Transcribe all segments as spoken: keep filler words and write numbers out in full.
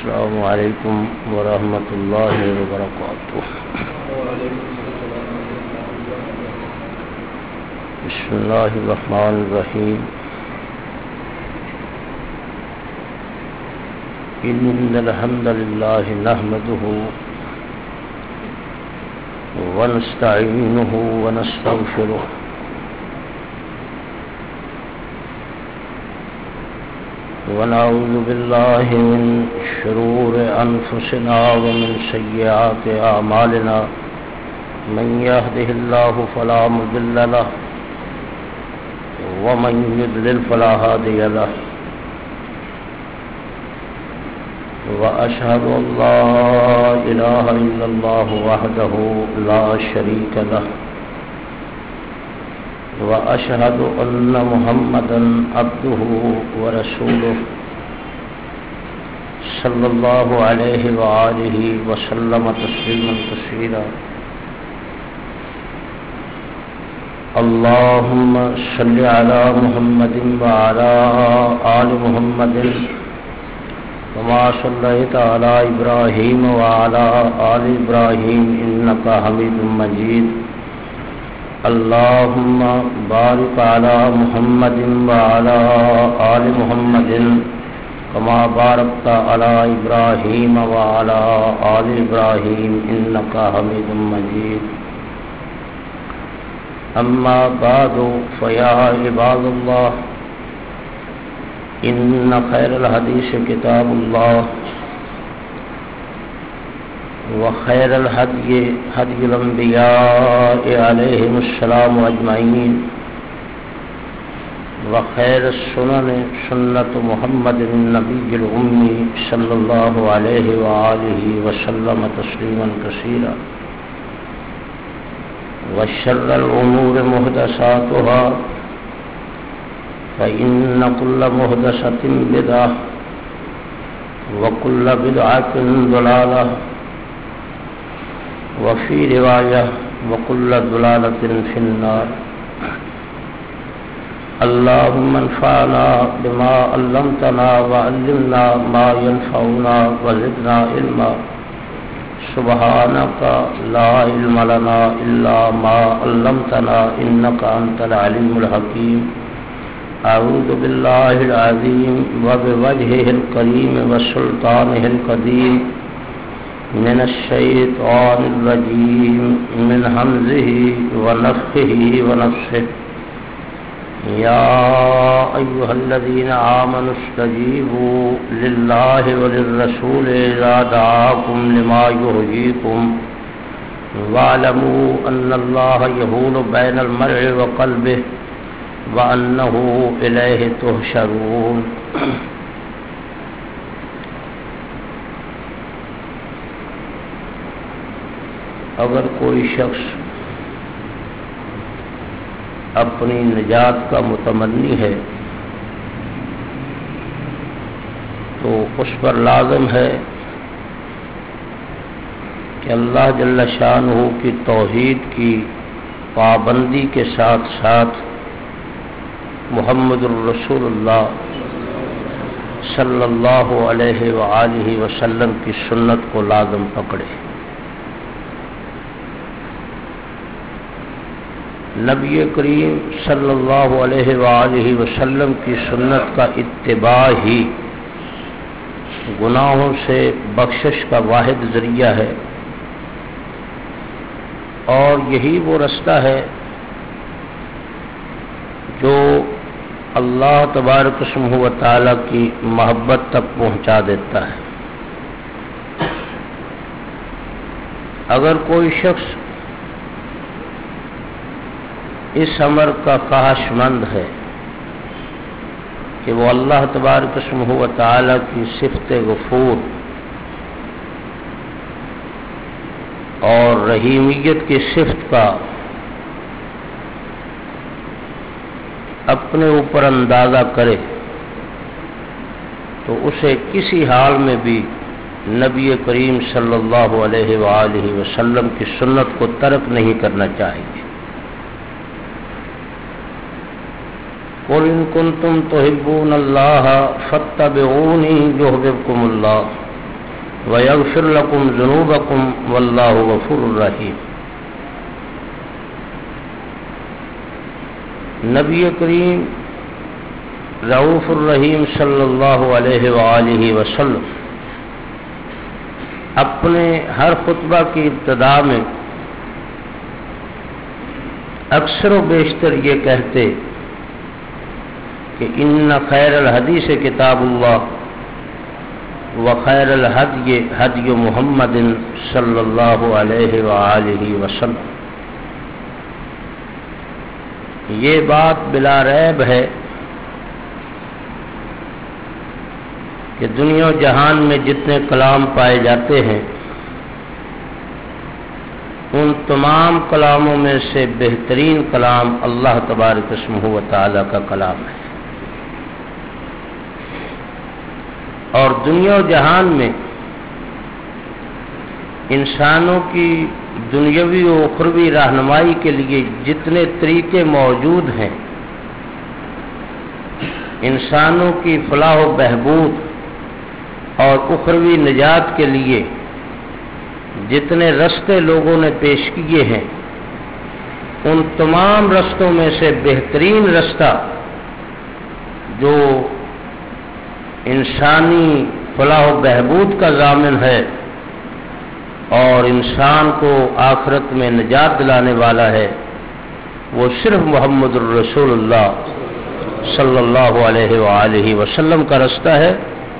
السلام علیکم ورحمۃ اللہ وبرکاتہ۔ بسم اللہ الرحمن الرحیم۔ ان الحمد للہ نحمده ونستعینه ونستغفره ونعوذ باللہ من شرور انفسنا ومن سیئات اعمالنا من يهده الله فلا مضل له ومن يضلل فلا هادي له واشهد ان لا اله الا الله وحده لا شريك له واشهد ان محمدا عبده ورسوله صلى الله عليه وآله وسلم تسليما كثيرا۔ اللهم صل على محمد وعلى آل محمد كما صليت على إبراهيم وعلى آل إبراهيم إنك حميد مجيد۔ اللهم بارك على محمد وعلى آل محمد كما باركت على إبراهيم وعلى آل إبراهيم إنك حميد مجيد۔ أما بعد فيا عباد الله إن خير الحديث كتاب الله وخير الهدي هدي الأنبياء عليهم السلام أجمعين وخير السنن سنة محمد النبي الأمي صلى الله عليه وآله وسلم تسليما كثيرا وشر الأمور محدثاتها فإن كل محدثة بدعة وكل بدعة ضلالة وفي رواية وكل ضلالة في النار۔ اللهم انفعنا بما علمتنا وعلمنا ما ينفعنا وزدنا علما۔ سبحانك لا علم لنا إلا ما علمتنا إنك أنت العليم الحكيم۔ أعوذ بالله العظيم وبوجهه الكريم وسلطانه القديم من الشيطان الرجيم من همزه ونفخه ونفسه۔ يا أيها الذين آمنوا استجيبوا لله وللرسول إذا دعاكم لما يحييكم واعلموا أن الله يحول بين المرء وقلبه وأنه إليه تحشرون۔ اگر کوئی شخص اپنی نجات کا متمنی ہے تو اس پر لازم ہے کہ اللہ جل شانہ کی توحید کی پابندی کے ساتھ ساتھ محمد الرسول اللہ صلی اللہ علیہ وآلہ وسلم کی سنت کو لازم پکڑے۔ نبی کریم صلی اللہ علیہ وآلہ وسلم کی سنت کا اتباع ہی گناہوں سے بخشش کا واحد ذریعہ ہے، اور یہی وہ رستہ ہے جو اللہ تبارک اسمہ و تعالی کی محبت تک پہنچا دیتا ہے۔ اگر کوئی شخص اس امر کا خواہش مند ہے کہ وہ اللہ تبارک اسمہ و تعالی کی صفت غفور اور رحیمیت کی صفت کا اپنے اوپر اندازہ کرے تو اسے کسی حال میں بھی نبی کریم صلی اللہ علیہ وآلہ وسلم کی سنت کو ترک نہیں کرنا چاہیے۔ قُلْ إِن كُنتُمْ تُحِبُّونَ اللَّهَ فَاتَّبِعُونِي يُحْبِبْكُمُ اللَّهُ ويغفر لكم ذنوبكم والله غفور رحيم۔ نبی کریم رؤوف الرحیم صلی اللہ علیہ وآلہ وسلم اپنے ہر خطبہ کی ابتدا میں اکثر و بیشتر یہ کہتے کہ ان خیر الحدیث کتاب اللہ وخیر الہدی ہدی محمد صلی اللہ علیہ وآلہ وسلم۔ یہ بات بلا ریب ہے کہ دنیا و جہان میں جتنے کلام پائے جاتے ہیں ان تمام کلاموں میں سے بہترین کلام اللہ تبارک اسمہ و تعالی کا کلام ہے، اور دنیا و جہان میں انسانوں کی دنیاوی و اخروی رہنمائی کے لیے جتنے طریقے موجود ہیں، انسانوں کی فلاح و بہبود اور اخروی نجات کے لیے جتنے رستے لوگوں نے پیش کیے ہیں، ان تمام رستوں میں سے بہترین رستہ جو انسانی فلاح و بہبود کا ضامن ہے اور انسان کو آخرت میں نجات دلانے والا ہے، وہ صرف محمد الرسول اللہ صلی اللہ علیہ وآلہ وسلم کا رستہ ہے۔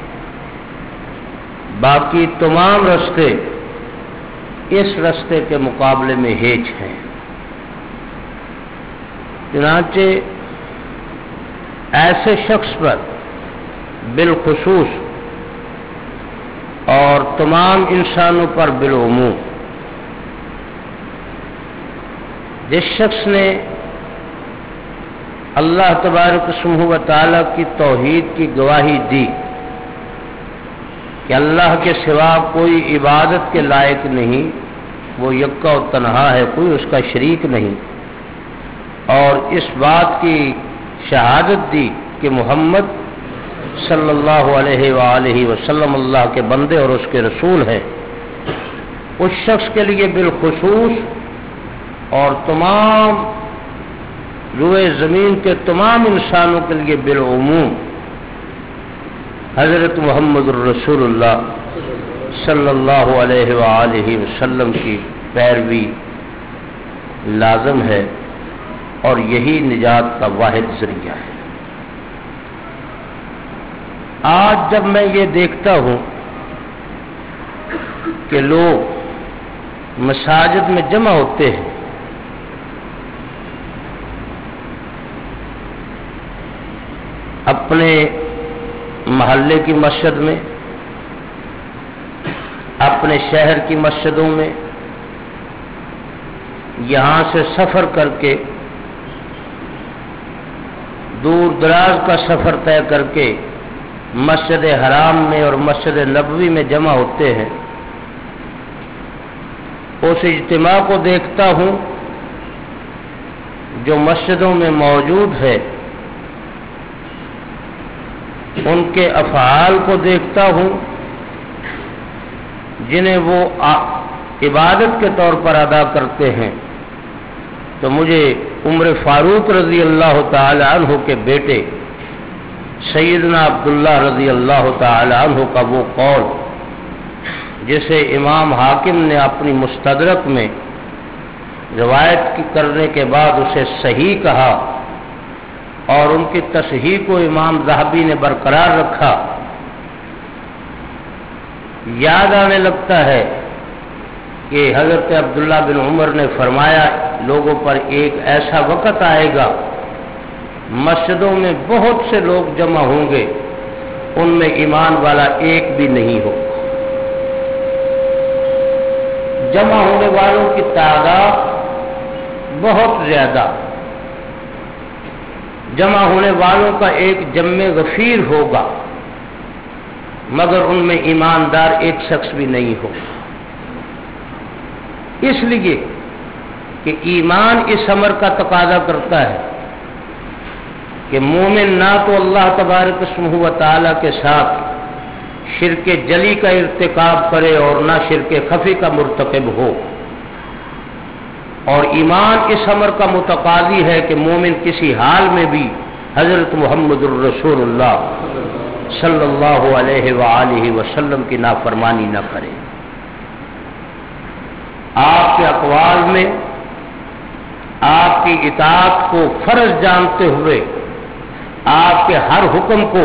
باقی تمام رستے اس رستے کے مقابلے میں ہیچ ہیں۔ چنانچہ ایسے شخص پر بالخصوص اور تمام انسانوں پر بالعموم جس شخص نے اللہ تبارک اسمہ و تعالی کی توحید کی گواہی دی کہ اللہ کے سوا کوئی عبادت کے لائق نہیں، وہ یکا و تنہا ہے، کوئی اس کا شریک نہیں، اور اس بات کی شہادت دی کہ محمد صلی اللہ علیہ وآلہ وسلم اللہ کے بندے اور اس کے رسول ہیں، اس شخص کے لیے بالخصوص اور تمام روئے زمین کے تمام انسانوں کے لیے بالعموم حضرت محمد الرسول اللہ صلی اللہ علیہ وآلہ وسلم کی پیروی لازم ہے، اور یہی نجات کا واحد ذریعہ ہے۔ آج جب میں یہ دیکھتا ہوں کہ لوگ مساجد میں جمع ہوتے ہیں، اپنے محلے کی مسجد میں، اپنے شہر کی مسجدوں میں، یہاں سے سفر کر کے دور دراز کا سفر طے کر کے مسجد حرام میں اور مسجد نبوی میں جمع ہوتے ہیں، اس اجتماع کو دیکھتا ہوں جو مسجدوں میں موجود ہے، ان کے افعال کو دیکھتا ہوں جنہیں وہ عبادت کے طور پر ادا کرتے ہیں، تو مجھے عمر فاروق رضی اللہ تعالی عنہ کے بیٹے سیدنا عبداللہ رضی اللہ تعالی عنہ کا وہ قول جسے امام حاکم نے اپنی مستدرک میں روایت کی کرنے کے بعد اسے صحیح کہا، اور ان کی تصحیح کو امام ذہبی نے برقرار رکھا، یاد آنے لگتا ہے کہ حضرت عبداللہ بن عمر نے فرمایا لوگوں پر ایک ایسا وقت آئے گا مسجدوں میں بہت سے لوگ جمع ہوں گے، ان میں ایمان والا ایک بھی نہیں ہو۔ جمع ہونے والوں کی تعداد بہت زیادہ، جمع ہونے والوں کا ایک جمع غفیر ہوگا، مگر ان میں ایماندار ایک شخص بھی نہیں ہوگا، اس لیے کہ ایمان اس امر کا تقاضا کرتا ہے کہ مومن نہ تو اللہ تبارک اسمہ و تعالی کے ساتھ شرک جلی کا ارتکاب کرے اور نہ شرک خفی کا مرتکب ہو. اور ایمان اس امر کا متقاضی ہے کہ مومن کسی حال میں بھی حضرت محمد الرسول اللہ صلی اللہ علیہ وآلہ وسلم کی نافرمانی نہ کرے. آپ کے اقوال میں آپ کی اطاعت کو فرض جانتے ہوئے آپ کے ہر حکم کو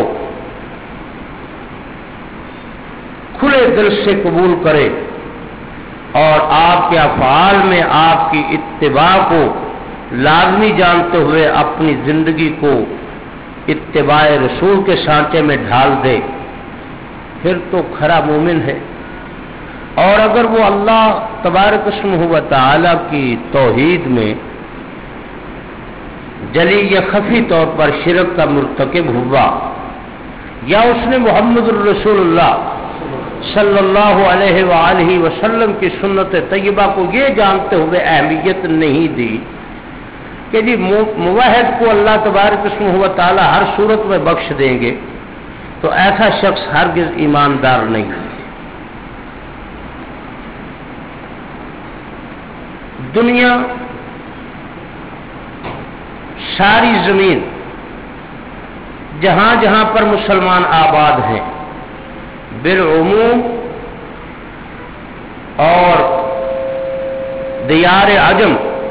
کھلے دل سے قبول کرے اور آپ کے افعال میں آپ کی اتباع کو لازمی جانتے ہوئے اپنی زندگی کو اتباع رسول کے سانچے میں ڈھال دے، پھر تو کھرا مومن ہے. اور اگر وہ اللہ تبارک اسمہ و تعالی کی توحید میں جلی یا خفی طور پر شرک کا مرتکب ہوا، یا اس نے محمد الرسول اللہ صلی اللہ علیہ وآلہ وسلم کی سنت طیبہ کو یہ جانتے ہوئے اہمیت نہیں دی کہ جی موحد کو اللہ تبارک اسمہ و تعالی ہر صورت میں بخش دیں گے، تو ایسا شخص ہرگز ایماندار نہیں ہے. دنیا ساری زمین جہاں جہاں پر مسلمان آباد ہیں بالعموم اور دیار عجم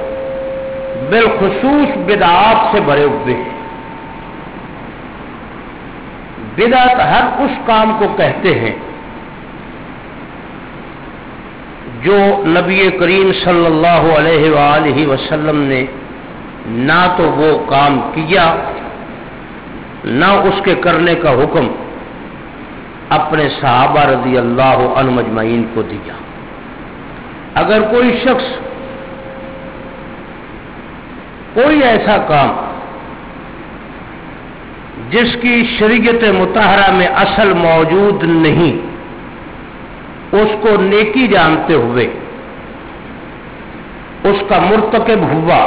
بالخصوص بدعات سے بھرے ہوئے ہیں. بدعت ہر اس کام کو کہتے ہیں جو نبی کریم صلی اللہ علیہ وآلہ وسلم نے نہ تو وہ کام کیا نہ اس کے کرنے کا حکم اپنے صحابہ رضی اللہ عنہم اجمعین کو دیا. اگر کوئی شخص کوئی ایسا کام جس کی شریعت مطہرہ میں اصل موجود نہیں اس کو نیکی جانتے ہوئے اس کا مرتکب ہوا،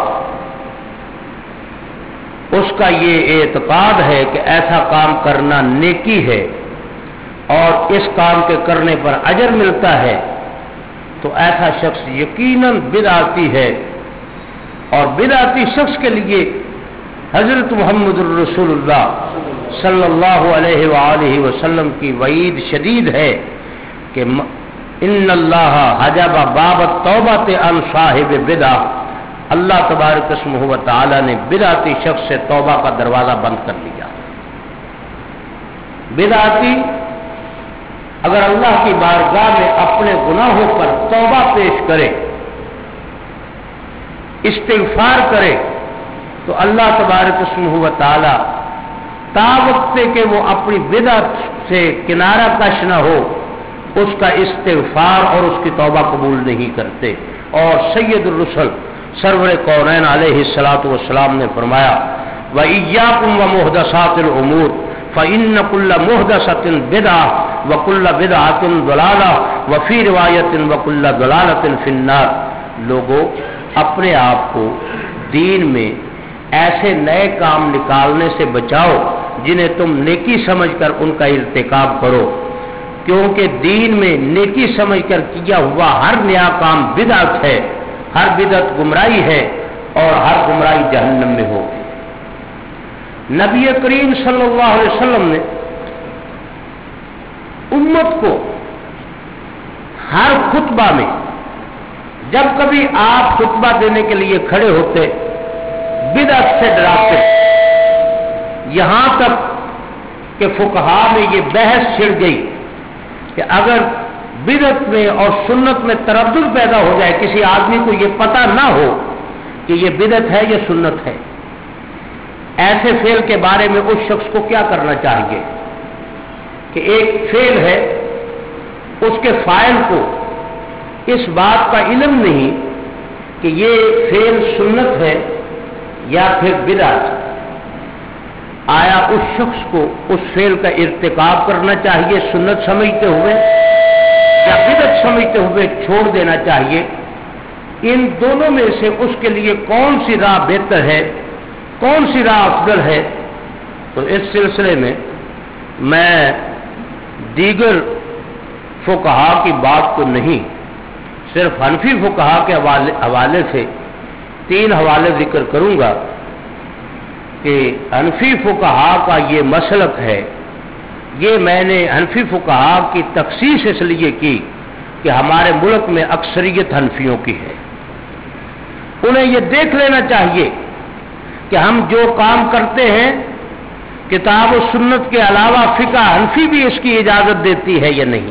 اس کا یہ اعتقاد ہے کہ ایسا کام کرنا نیکی ہے اور اس کام کے کرنے پر اجر ملتا ہے، تو ایسا شخص یقیناً بدعتی ہے. اور بدعتی شخص کے لیے حضرت محمد الرسول اللہ صلی اللہ علیہ وآلہ وسلم کی وعید شدید ہے کہ ان اللہ حجب باب التوبہ عن صاحب بدعہ، اللہ تبارک اسمہ و تعالی نے بدعتی شخص سے توبہ کا دروازہ بند کر لیا. بدعتی اگر اللہ کی بارگاہ میں اپنے گناہوں پر توبہ پیش کرے، استغفار کرے، تو اللہ تبارک اسمہ و تعالی تا وقت کہ وہ اپنی بدعت سے کنارہ کش نہ ہو اس کا استغفار اور اس کی توبہ قبول نہیں کرتے. اور سید الرسل سرور کونین علیہ الصلوۃ والسلام نے فرمایا وَإِيَّاكُمْ وَمُحْدَثَاتِ الْأُمُورِ فَإِنَّ كُلَّ مُحْدَثَةٍ بِدْعَةٌ وَكُلَّ بِدْعَةٍ ضَلَالَةٌ وَفِي رِوَایَةٍ وَكُلَّ ضَلَالَةٍ فِي النَّارِ. لوگوں اپنے آپ کو دین میں ایسے نئے کام نکالنے سے بچاؤ جنہیں تم نیکی سمجھ کر ان کا ارتکاب کرو، کیونکہ دین میں نیکی سمجھ کر کیا ہوا ہر نیا کام بدعت ہے، ہر بدعت گمراہی ہے اور ہر گمراہی جہنم میں ہوگی. نبی کریم صلی اللہ علیہ وسلم نے امت کو ہر خطبہ میں جب کبھی آپ خطبہ دینے کے لیے کھڑے ہوتے بدعت سے ڈراتے، یہاں تک کہ فقہا میں یہ بحث چھڑ گئی کہ اگر بدعت میں اور سنت میں تردد پیدا ہو جائے، کسی آدمی کو یہ پتہ نہ ہو کہ یہ بدعت ہے یا سنت ہے، ایسے فعل کے بارے میں اس شخص کو کیا کرنا چاہیے کہ ایک فعل ہے، اس کے فاعل کو اس بات کا علم نہیں کہ یہ فعل سنت ہے یا پھر بدعت، آیا اس شخص کو اس فعل کا ارتکاب کرنا چاہیے سنت سمجھتے ہوئے یا بدعت سمجھتے ہوئے چھوڑ دینا چاہیے؟ ان دونوں میں سے اس کے لیے کون سی راہ بہتر ہے، کون سی راہ افضل ہے؟ تو اس سلسلے میں میں दीगर फुकहा की बात तो नहीं, सिर्फ हनफी फुकहा के हवाले हवाले से तीन हवाले जिक्र करूंगा कि हनफी फुकहा का ये मसलक है। ये मैंने हनफी फुकहा की तखसीस इसलिए की कि हमारे मुल्क में अक्सरियत हनफियों की है। उन्हें ये देख लेना चाहिए कि हम जो काम करते हैं किताब और सुन्नत के अलावा फिका हनफी भी इसकी इजाजत देती है या नहीं।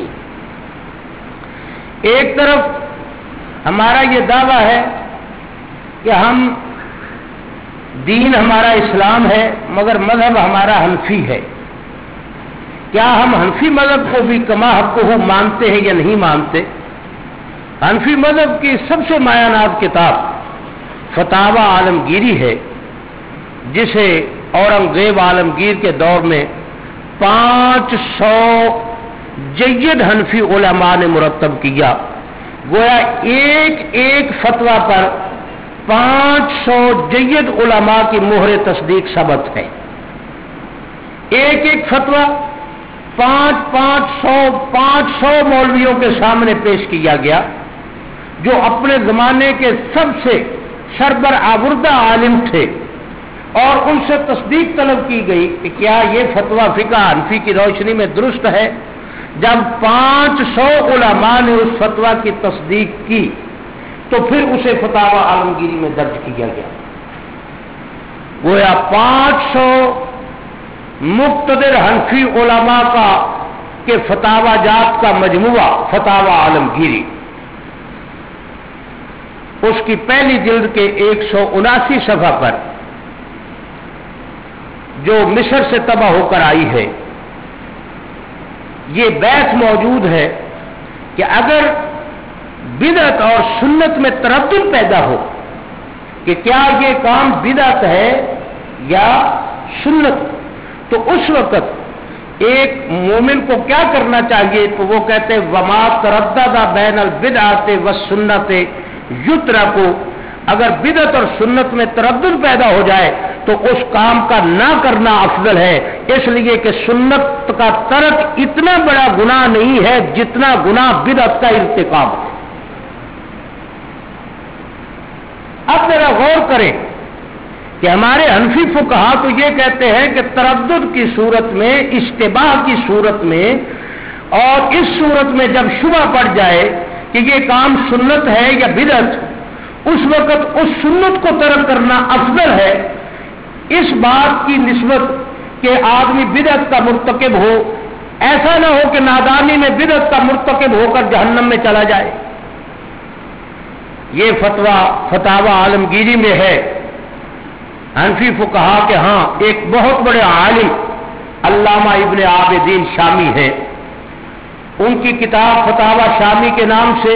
एक तरफ हमारा ये दावा है कि हम दीन हमारा इस्लाम है मगर मजहब हमारा हनफी है। क्या हम हनफी मजहब को भी कमा हक़्क़ुहु मानते हैं या नहीं मानते? हनफी मजहब की सबसे मायानाद किताब फतावा आलमगीरी है, जिसे औरंगजेब आलमगीर के दौर में पांच सौ जय्यद हनफी उलमा ने मुरत्तब किया। गोया एक एक फतवा पर पांच सौ जय्यद उलमा की मोहर तस्दीक सबत है। एक एक फतवा पांच पांच सौ पांच सौ मौलवियों के सामने पेश किया गया, जो अपने जमाने के सबसे सरबर आबुर्दा आलिम थे, और उनसे तस्दीक तलब की गई कि क्या ये फतवा फिका हनफी की रोशनी में दुरुस्त है। जब पांच सौ उलमा ने उस फतवा की तस्दीक की तो फिर उसे फतावा आलमगीरी में दर्ज किया गया। गोया पांच सौ मुक्तदिर हनफी उलमा का के फतावा जात का मजमुआ फतावा आलमगीरी, उसकी पहली जिल्द के एक सौ उनासी सफा पर जो मिस्र से तबाह होकर आई है, ये बहस मौजूद है कि अगर बिदअत और सुन्नत में तरद्दुद पैदा हो कि क्या ये काम बिदअत है या सुन्नत, तो उस वक्त एक मोमिन को क्या करना चाहिए? तो वो कहते हैं वमा तरद्ददा बैनल बिदअत व सुन्नत युतरकु, अगर बिदअत और सुन्नत में तरद्दुद पैदा हो जाए तो उस काम का ना करना अफजल है, इसलिए कि सुन्नत का तर्क इतना बड़ा गुनाह नहीं है जितना गुनाह बिदअत का इर्तिकाब है। अब जरा गौर करें कि हमारे हनफी फुकहा तो ये कहते हैं कि तरद्दुद की सूरत में, इश्तिबाह की सूरत में, और इस सूरत में जब शुबा पड़ जाए कि ये काम सुन्नत है या बिदअत, उस वक्त उस सुन्नत को तर्क करना अफजल है, इस बात की निस्बत कि आदमी बिदअत का मुर्तकिब हो। ऐसा ना हो कि नादानी में बिदअत का मुर्तकिब होकर जहन्नम में चला जाए। ये फतवा फतावा आलमगीरी में है। हनफी फुकहा के हाँ एक बहुत बड़े आलिम अल्लामा इब्ने आबिदीन शामी है, उनकी किताब फतावा शामी के नाम से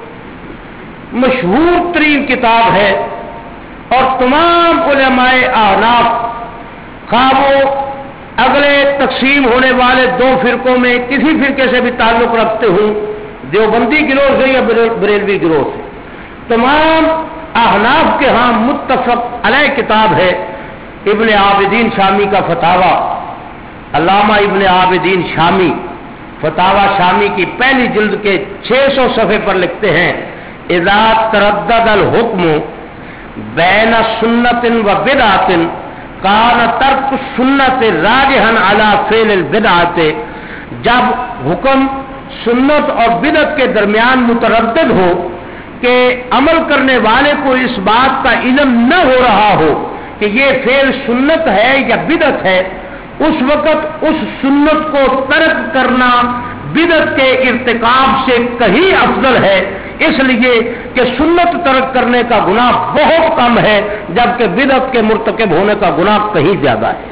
मशहूर तरीन किताब है, और तमाम उलमाए अहनाफ खा वो अगले तकसीम होने वाले दो फिरकों में किसी फिरके से भी ताल्लुक रखते हूं, देवबंदी गिरोह से या बरेलवी गिरोह से, तमाम अहनाफ के यहाँ मुत्तफक अलैह किताब है इब्ने आबिदीन शामी का फतावा। अल्लामा इब्ने आबिदीन शामी फतावा शामी की पहली जिल्द के छह सौ सफ़े पर लिखते हैं, इज़ा तरद्ददल हुक्म बैन सुन्नतिन व बिदअतिन कान तर्क सुन्नत राजिहन अला फ़िल बिदअत, जब हुक्म सुन्नत और बिदअत के दरमियान मुतरद्दिद हो कि अमल करने वाले को इस बात का इल्म न हो रहा हो कि ये फेल सुन्नत है या बिदअत है, उस वक्त उस सुन्नत को तर्क करना बिदअत के इर्तिकाब से कहीं अफजल है, इसलिए कि सुन्नत तर्क करने का गुनाह बहुत कम है जबकि बिदअत के मुर्तकिब होने का गुनाह कहीं ज्यादा है।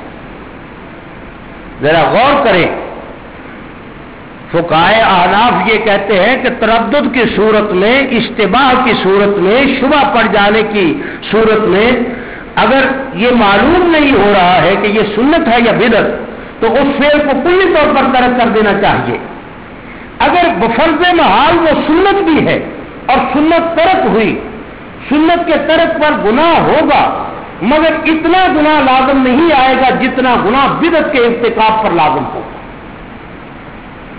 जरा गौर करें, फुकाए अहनाफ ये कहते हैं कि तरद्दुद की सूरत में, इश्तिबाह की सूरत में, शुबा पड़ जाने की सूरत में अगर ये मालूम नहीं हो रहा है कि ये सुन्नत है या बिदअत, तो उस फेल को कुल्ली तौर पर तर्क कर देना चाहिए। अगर बफर्ज़े महाल वो सुन्नत भी है और सुन्नत तर्क हुई, सुन्नत के तर्क पर गुनाह होगा मगर इतना गुनाह लाज़िम नहीं आएगा जितना गुनाह बिदअत के इर्तिकाब पर लाज़िम होगा।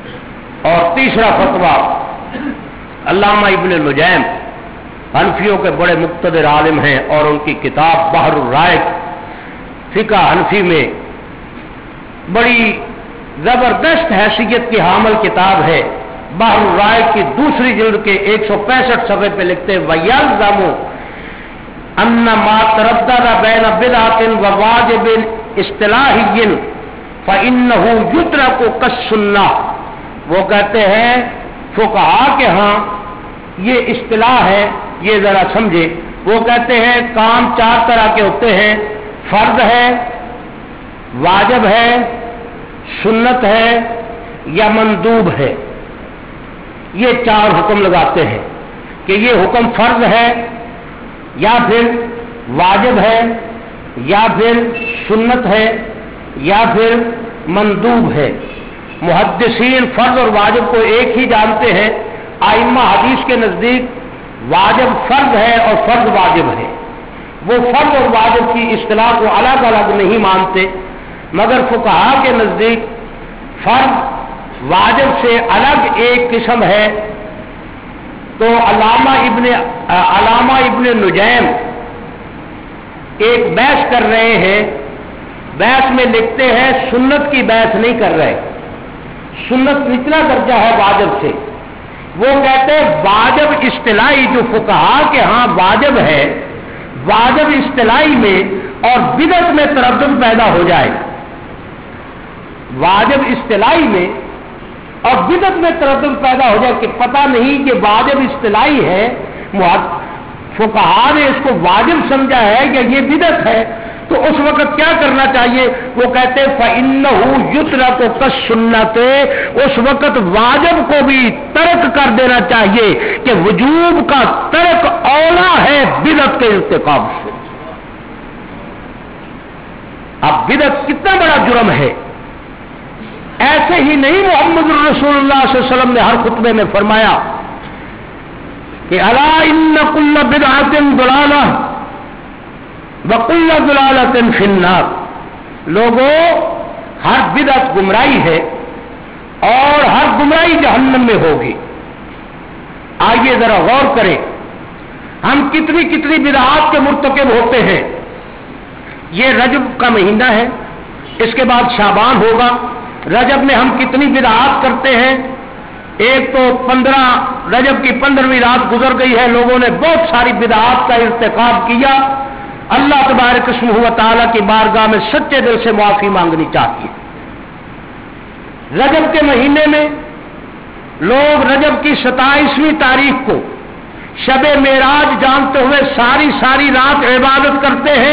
اور تیسرا فتویٰ علامہ ابن نجیم حنفیوں کے بڑے مقتدر عالم ہیں اور ان کی کتاب بحر الرائق فقہ حنفی میں بڑی زبردست حیثیت کی حامل کتاب ہے. بحر الرائق کی دوسری جلد کے ایک سو پینسٹھ صفحے پہ لکھتے ہیں وَيَلْزَمُ أَنَّ مَا تَرَدَّدَ بَيْنَ بِدْعَةٍ وَوَاجِبٍ اصطلاحِيٍّ فَإِنَّهُ يُتْرَكُ كَالسُّنَّةِ. وہ کہتے ہیں فقہا کے ہاں یہ اصطلاح ہے، یہ ذرا سمجھے. وہ کہتے ہیں کام چار طرح کے ہوتے ہیں، فرض ہے، واجب ہے، سنت ہے یا مندوب ہے. یہ چار حکم لگاتے ہیں کہ یہ حکم فرض ہے یا پھر واجب ہے یا پھر سنت ہے یا پھر مندوب ہے. محدثین فرض اور واجب کو ایک ہی جانتے ہیں. ائمہ حدیث کے نزدیک واجب فرض ہے اور فرض واجب ہے. وہ فرض اور واجب کی اصطلاح کو الگ الگ نہیں مانتے، مگر فقہا کے نزدیک فرض واجب سے الگ ایک قسم ہے. تو علامہ ابن علامہ ابن نجیم ایک بحث کر رہے ہیں، بحث میں لکھتے ہیں سنت کی بحث نہیں کر رہے، سنت نچلا درجہ ہے واجب سے. وہ کہتے ہیں واجب اصطلاحی جو فقہا کے ہاں واجب ہے، واجب اصطلاحی میں اور بدعت میں تردد پیدا ہو جائے. واجب اصطلاحی میں اور بدعت میں تردد پیدا ہو جائے کہ پتہ نہیں کہ واجب اصطلاحی ہے، فقہا نے اس کو واجب سمجھا ہے یا یہ بدعت ہے، تو اس وقت کیا کرنا چاہیے؟ وہ کہتے ہیں فَإِنَّهُ يُتْرَكُ كَالسُّنَّةِ. اس وقت واجب کو بھی ترک کر دینا چاہیے کہ وجوب کا ترک اولا ہے بدعت کے ارتکاب سے. اب بدعت کتنا بڑا جرم ہے. ایسے ہی نہیں محمد رسول اللہ صلی اللہ علیہ وسلم نے ہر خطبے میں فرمایا کہ الا ان کل بدعۃ ضلالہ وکل ضلالۃ فی النار. لوگوں، ہر بدعت گمراہی ہے اور ہر گمراہی جہنم میں ہوگی. آئیے ذرا غور کریں، ہم کتنی کتنی بدعات کے مرتکب ہوتے ہیں. یہ رجب کا مہینہ ہے، اس کے بعد شعبان ہوگا. رجب میں ہم کتنی بدعات کرتے ہیں. ایک تو پندرہ رجب کی پندرہویں رات گزر گئی ہے، لوگوں نے بہت ساری بدعات کا ارتکاب کیا. اللہ تبارک اسمہ و تعالیٰ کی بارگاہ میں سچے دل سے معافی مانگنی چاہیے. رجب کے مہینے میں لوگ رجب کی ستائیسویں تاریخ کو شب معراج جانتے ہوئے ساری ساری رات عبادت کرتے ہیں.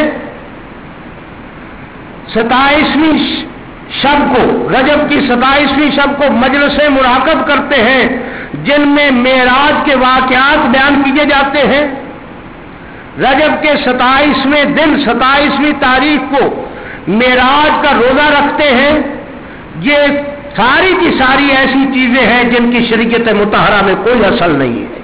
ستائیسویں شب کو، رجب کی ستائیسویں شب کو مجلسیں منعقد کرتے ہیں جن میں معراج کے واقعات بیان کیے جاتے ہیں. رجب کے ستائیسویں دن، ستائیسویں تاریخ کو معراج کا روزہ رکھتے ہیں. یہ ساری کی ساری ایسی چیزیں ہیں جن کی شریعت مطہرہ میں کوئی اصل نہیں ہے.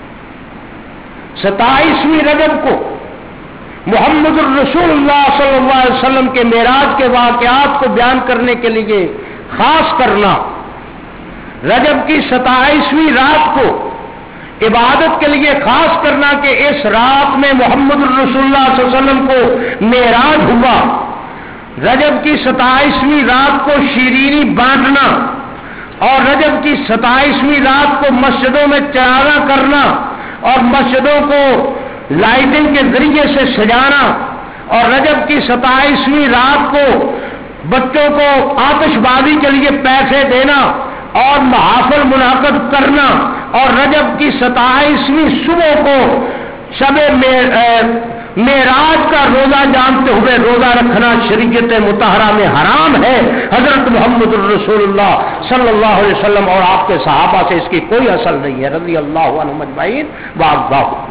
ستائیسویں رجب کو محمد الرسول اللہ صلی اللہ علیہ وسلم کے معراج کے واقعات کو بیان کرنے کے لیے خاص کرنا، رجب کی ستائیسویں رات کو عبادت کے لیے خاص کرنا کہ اس رات میں محمد الرسول اللہ صلی اللہ علیہ وسلم کو معراج ہوا. رجب کی ستائیسویں رات کو شیرینی بانٹنا اور رجب کی ستائیسویں رات کو مسجدوں میں چراغاں کرنا اور مسجدوں کو لائٹنگ کے ذریعے سے سجانا اور رجب کی ستائیسویں رات کو بچوں کو آتش بازی کے لیے پیسے دینا اور محافل منعقد کرنا اور رجب کی ستائیسویں صبح کو شب معراج کا روزہ جانتے ہوئے روزہ رکھنا شریعت مطہرہ میں حرام ہے. حضرت محمد الرسول اللہ صلی اللہ علیہ وسلم اور آپ کے صحابہ سے اس کی کوئی اصل نہیں ہے رضی اللہ عنہم اجمعین وارضاہم.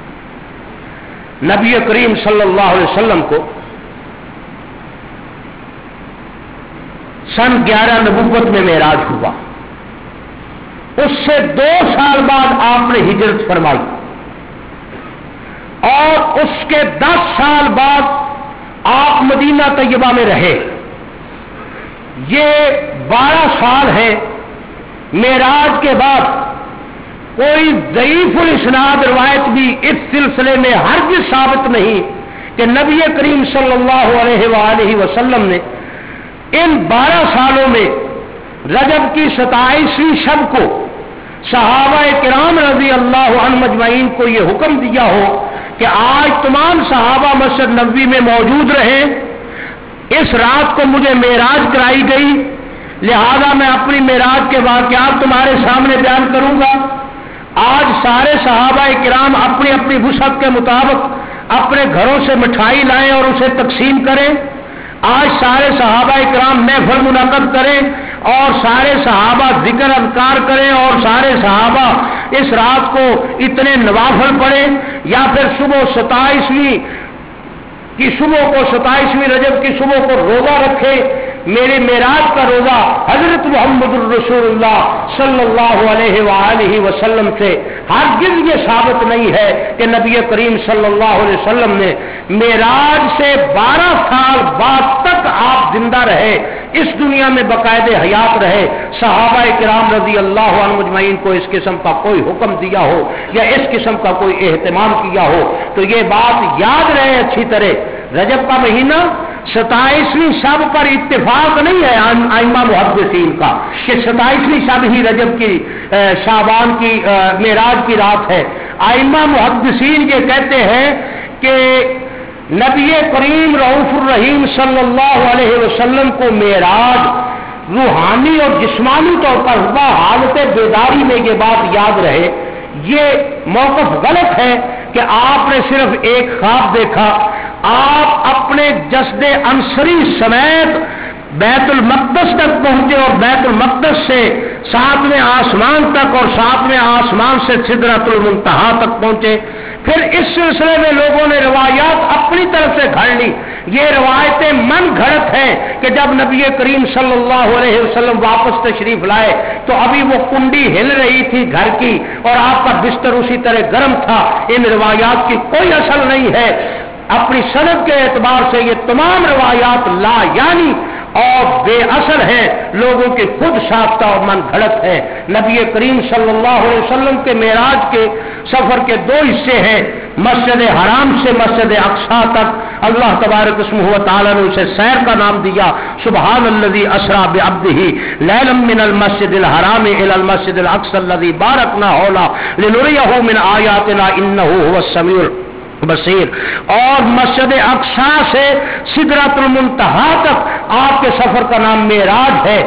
نبی کریم صلی اللہ علیہ وسلم کو سن گیارہ نبوت میں معراج ہوا. اس سے دو سال بعد آپ نے ہجرت فرمائی اور اس کے دس سال بعد آپ مدینہ طیبہ میں رہے. یہ بارہ سال ہیں معراج کے بعد کوئی ضعیف الاسناد روایت بھی اس سلسلے میں ہرگز ثابت نہیں کہ نبی کریم صلی اللہ علیہ وآلہ وسلم نے ان بارہ سالوں میں رجب کی ستائیسویں شب کو صحابہ کرام رضی اللہ عنہ مجمعین کو یہ حکم دیا ہو کہ آج تمام صحابہ مسجد نبوی میں موجود رہیں، اس رات کو مجھے معراج کرائی گئی، لہذا میں اپنی معراج کے واقعات تمہارے سامنے بیان کروں گا۔ آج سارے صحابہ کرام اپنی اپنی وسعت کے مطابق اپنے گھروں سے مٹھائی لائیں اور اسے تقسیم کریں۔ آج سارے صحابہ کرام محفل منعقد کریں اور سارے صحابہ ذکر اذکار کریں اور سارے صحابہ اس رات کو اتنے نوافل پڑھیں، یا پھر صبح ستائیسویں کی صبح کو ستائیسویں رجب کی صبح کو روزہ رکھے۔ میرے معراج کا روزہ حضرت محمد الرسول اللہ صلی اللہ علیہ وآلہ وسلم سے ہرگز یہ ثابت نہیں ہے کہ نبی کریم صلی اللہ علیہ وسلم نے معراج سے بارہ سال بعد تک آپ زندہ رہے، اس دنیا میں باقاعدہ حیات رہے، صحابہ کرام رضی اللہ عنہ مجمعین کو اس قسم کا کوئی حکم دیا ہو یا اس قسم کا کوئی اہتمام کیا ہو تو یہ بات یاد رہے اچھی طرح۔ رجب کا مہینہ ستائیسویں شب پر اتفاق نہیں ہے ائمہ محدثین کا کہ ستائیسویں شب ہی رجب کی شعبان کی معراج کی رات ہے۔ ائمہ محدثین یہ کہتے ہیں کہ نبی کریم رؤوف الرحیم صلی اللہ علیہ وسلم کو معراج روحانی اور جسمانی طور پر ہوا، حالت بیداری میں یہ بات یاد رہے۔ یہ موقف غلط ہے کہ آپ نے صرف ایک خواب دیکھا، آپ اپنے جسد انصری سمیت بیت المقدس تک پہنچے اور بیت المقدس سے ساتویں آسمان تک اور ساتویں آسمان سے سدرۃ المنتہا تک پہنچے۔ پھر اس سلسلے میں لوگوں نے روایات اپنی طرف سے گھڑ لی۔ یہ روایتیں من گھڑت ہیں کہ جب نبی کریم صلی اللہ علیہ وسلم واپس تشریف لائے تو ابھی وہ کنڈی ہل رہی تھی گھر کی اور آپ کا بستر اسی طرح گرم تھا۔ ان روایات کی کوئی اصل نہیں ہے۔ اپنی سند کے اعتبار سے یہ تمام روایات لا یعنی اور بے اثر ہیں، لوگوں کی خود ساختہ اور من گھڑت ہے۔ نبی کریم صلی اللہ علیہ وسلم کے معراج کے سفر کے دو حصے ہیں، مسجد حرام سے مسجد اقصی تک اللہ تبارک اسمہ و تعالی نے اسے سیر کا نام دیا۔ سبحان الذی اسری بعبدہ لیلا من المسجد الحرام الی المسجد الاقصی الذی بارکنا حولہ لنریہ من آیاتنا انہ هو السمیع بصیر۔ اور مسجد اقصی سے سدرۃ المنتہا تک آپ کے سفر کا نام معراج ہے،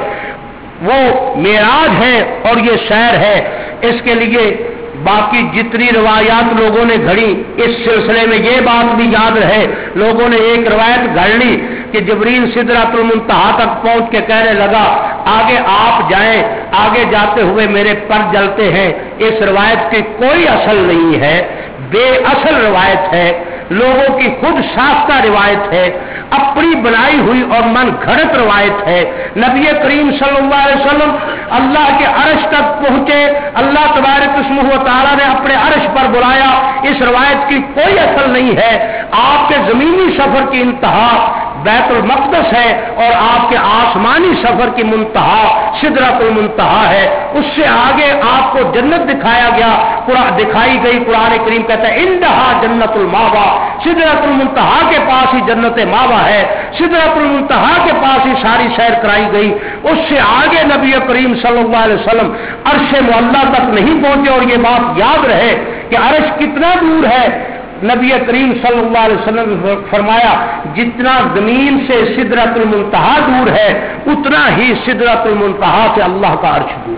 وہ معراج ہے اور یہ سیر ہے۔ اس کے لیے باقی جتنی روایات لوگوں نے گھڑی اس سلسلے میں یہ بات بھی یاد رہے، لوگوں نے ایک روایت گھڑ لی کہ جبریل سدرۃ المنتہا تک پہنچ کے کہنے لگا آگے آپ جائیں، آگے جاتے ہوئے میرے پر جلتے ہیں۔ اس روایت کی کوئی اصل نہیں ہے، بے اصل روایت ہے، لوگوں کی خود ساختہ روایت ہے، اپنی بنائی ہوئی اور من گھڑت روایت ہے۔ نبی کریم صلی اللہ علیہ وسلم اللہ کے عرش تک پہنچے، اللہ تبارک اسمہ و تعالی نے اپنے عرش پر بلایا، اس روایت کی کوئی اصل نہیں ہے۔ آپ کے زمینی سفر کی انتہا بیت المقدس ہے اور آپ کے آسمانی سفر کی منتہا سدرۃ المنتہا ہے، اس سے آگے آپ کو جنت دکھایا گیا، دکھائی گئی۔ قرآن کریم کہتا ہے انہا جنت الماوا، سدرۃ المنتہا کے پاس ہی جنت ماوا ہے، سدرۃ المنتہا کے پاس ہی ساری سیر کرائی گئی۔ اس سے آگے نبی کریم صلی اللہ علیہ وسلم عرش معلیٰ تک نہیں پہنچے، اور یہ بات یاد رہے کہ عرش کتنا دور ہے۔ نبی کریم صلی اللہ علیہ وسلم نے فرمایا جتنا زمین سے سدرۃ المنتہا دور ہے اتنا ہی سدرۃ المنتہا سے اللہ کا عرش دور۔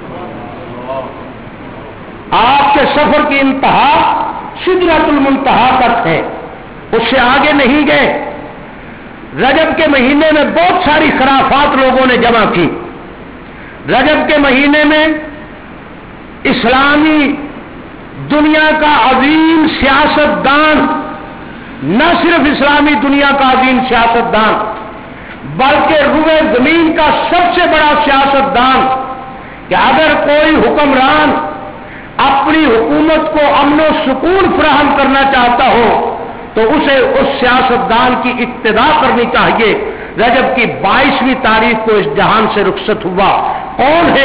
آپ کے سفر کی انتہا سدرۃ المنتہا تک ہے، اس سے آگے نہیں گئے۔ رجب کے مہینے میں بہت ساری خرافات لوگوں نے جمع کی۔ رجب کے مہینے میں اسلامی دنیا کا عظیم سیاست دان، نہ صرف اسلامی دنیا کا عظیم سیاست دان بلکہ روئے زمین کا سب سے بڑا سیاست دان، کہ اگر کوئی حکمران اپنی حکومت کو امن و سکون فراہم کرنا چاہتا ہو تو اسے اس سیاست دان کی اقتدا کرنی چاہیے۔ رجب کی بائیسویں تاریخ کو اس جہان سے رخصت ہوا۔ کون ہے